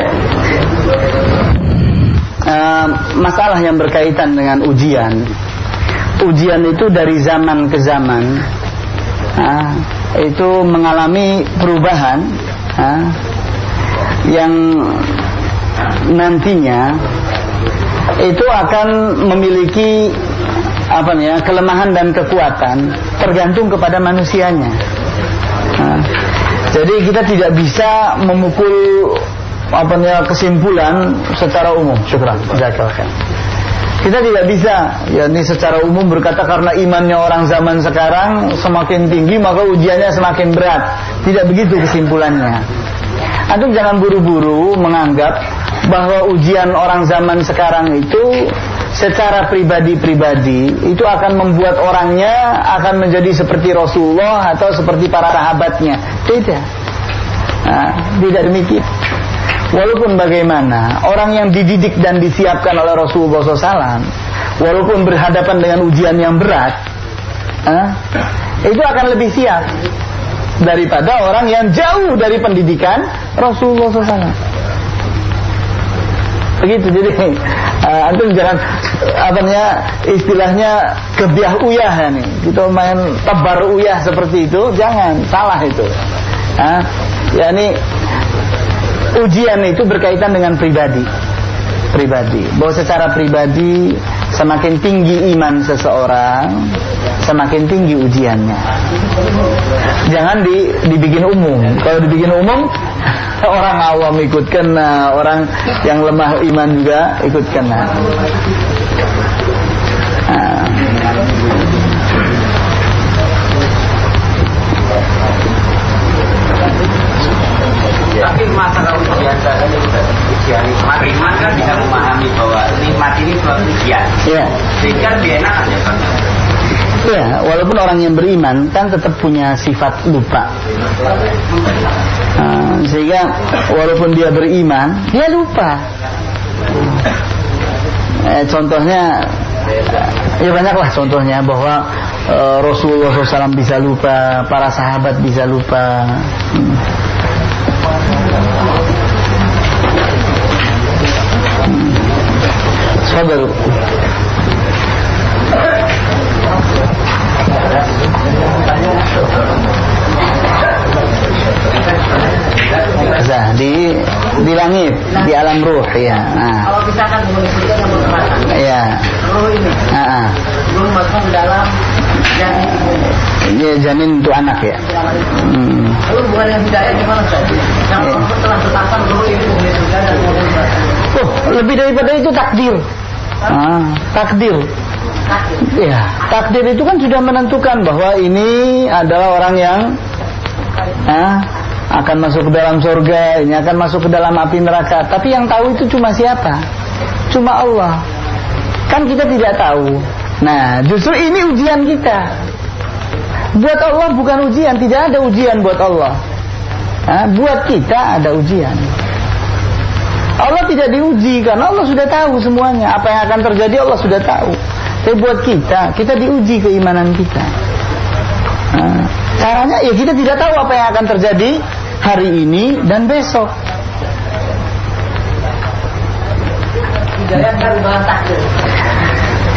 Uh, masalah yang berkaitan dengan ujian. Ujian itu dari zaman ke zaman, uh, itu mengalami perubahan, uh, yang nantinya itu akan memiliki apa ya, kelemahan dan kekuatan tergantung kepada manusianya. Uh, jadi kita tidak bisa memukul apa ya, kesimpulan secara umum. Syukran. Jazakallahu. Kita tidak bisa yakni secara umum berkata karena imannya orang zaman sekarang semakin tinggi maka ujiannya semakin berat. Tidak begitu kesimpulannya. Antum jangan buru-buru menganggap bahwa ujian orang zaman sekarang itu secara pribadi-pribadi itu akan membuat orangnya akan menjadi seperti Rasulullah atau seperti para sahabatnya. Tidak. Nah, tidak demikian. Walaupun bagaimana orang yang dididik dan disiapkan oleh Rasulullah shallallahu alaihi wasallam, walaupun berhadapan dengan ujian yang berat, eh, itu akan lebih siap daripada orang yang jauh dari pendidikan Rasulullah shallallahu alaihi wasallam. Begitu. Jadi uh, antum jangan apa namanya istilahnya kebiah uyah ya nih, kita main tebar uyah seperti itu, jangan, salah itu. Ah, yakni ujian itu berkaitan dengan pribadi, pribadi. Bahwa secara pribadi semakin tinggi iman seseorang, semakin tinggi ujiannya. Jangan di, dibikin umum. Kalau dibikin umum, orang awam ikut kena, orang yang lemah iman juga ikut kena. Nah. Tapi masalah ujian tadi ujian nikmat, iman kan bisa memahami bahwa nikmat ini suatu ujian. Iya. Sehingga lebih enak aja kan. Iya, walaupun orang yang beriman kan tetap punya sifat lupa. Nah, sehingga walaupun dia beriman, dia lupa. Eh, contohnya, ya banyaklah contohnya bahwa uh, Rasulullah shallallahu alaihi wasallam bisa lupa, para sahabat bisa lupa. Hmm. Sabar. Di di langit, di alam ruh ya. Nah. Kalau misalkan manusia yang berkata, ya. Ruh ini, Heeh. belum masuk dalam janin ibunya. Ini janin untuk anak ya. Hmm. Lalu bukan yang hidayah gimana saja? Yang Ya. Allah telah tetapkan ruh ini menjadi surga dan menjadi neraka. Oh, lebih daripada itu takdir. Ah, takdir. Ya, takdir itu kan sudah menentukan bahwa ini adalah orang yang ah, akan masuk ke dalam surga, ini akan masuk ke dalam api neraka. Tapi yang tahu itu cuma siapa? Cuma Allah. Kan kita tidak tahu. Nah, justru ini ujian kita. Buat Allah bukan ujian, tidak ada ujian buat Allah. Nah, buat kita ada ujian. Allah tidak diuji karena Allah sudah tahu semuanya. Apa yang akan terjadi Allah sudah tahu. Tapi buat kita, kita diuji keimanan kita. Nah, caranya ya kita tidak tahu apa yang akan terjadi hari ini dan besok. Hidayah kan bukan takdir.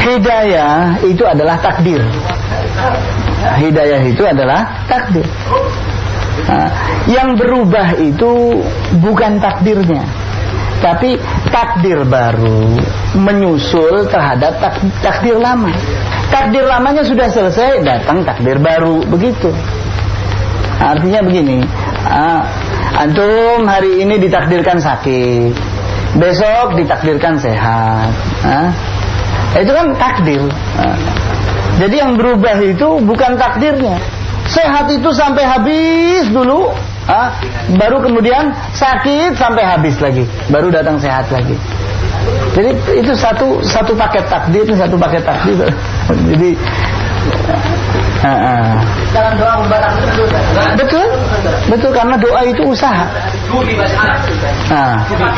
hidayah itu adalah takdir. Hidayah itu adalah takdir. Nah, yang berubah itu bukan takdirnya, tapi takdir baru menyusul terhadap tak, takdir lama. Takdir lamanya sudah selesai, datang takdir baru, begitu. Artinya begini, ah, antum hari ini ditakdirkan sakit, besok ditakdirkan sehat, ah, itu kan takdir. Ah. Jadi yang berubah itu bukan takdirnya. Sehat itu sampai habis dulu, ah, baru kemudian sakit sampai habis lagi, baru datang sehat lagi. Jadi itu satu satu paket takdir, satu paket takdir. Jadi uh, uh. Dalam doa membalas itu betul, betul karena doa itu usaha. Nah,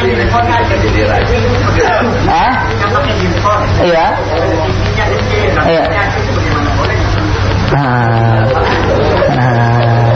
ah, iya, iya. Ah, ah.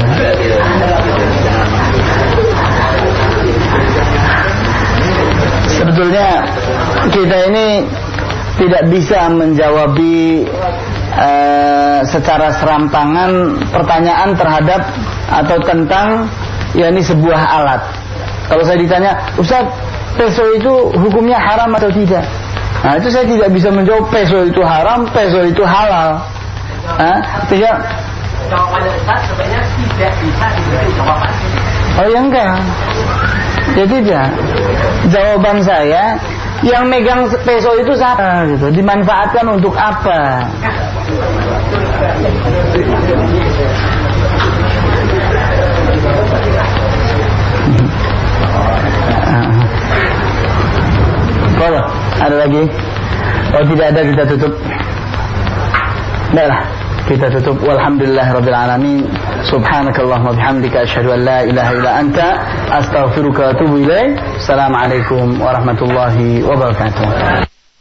Sebetulnya kita ini tidak bisa menjawabi uh, secara serampangan pertanyaan terhadap atau tentang ya ini sebuah alat. Kalau saya ditanya, Ustaz, peso itu hukumnya haram atau tidak? Nah, itu saya tidak bisa menjawab peso itu haram, peso itu halal. Nah, tidak. Jawabannya Ustaz sebenarnya tidak bisa diberi jawaban. Oh ya enggak. Ya tidak. Jawaban saya, yang megang peso itu siapa gitu, dimanfaatkan untuk apa? Kalau ada lagi? Oh tidak ada, kita tutup. Baiklah, kita tutup. Walhamdulillahirabbil alamin. Subhanakallahumma bihamdika asyhadu an la ilaha illa anta astaghfiruka wa atubu ilaik. Assalamualaikum warahmatullahi wabarakatuh.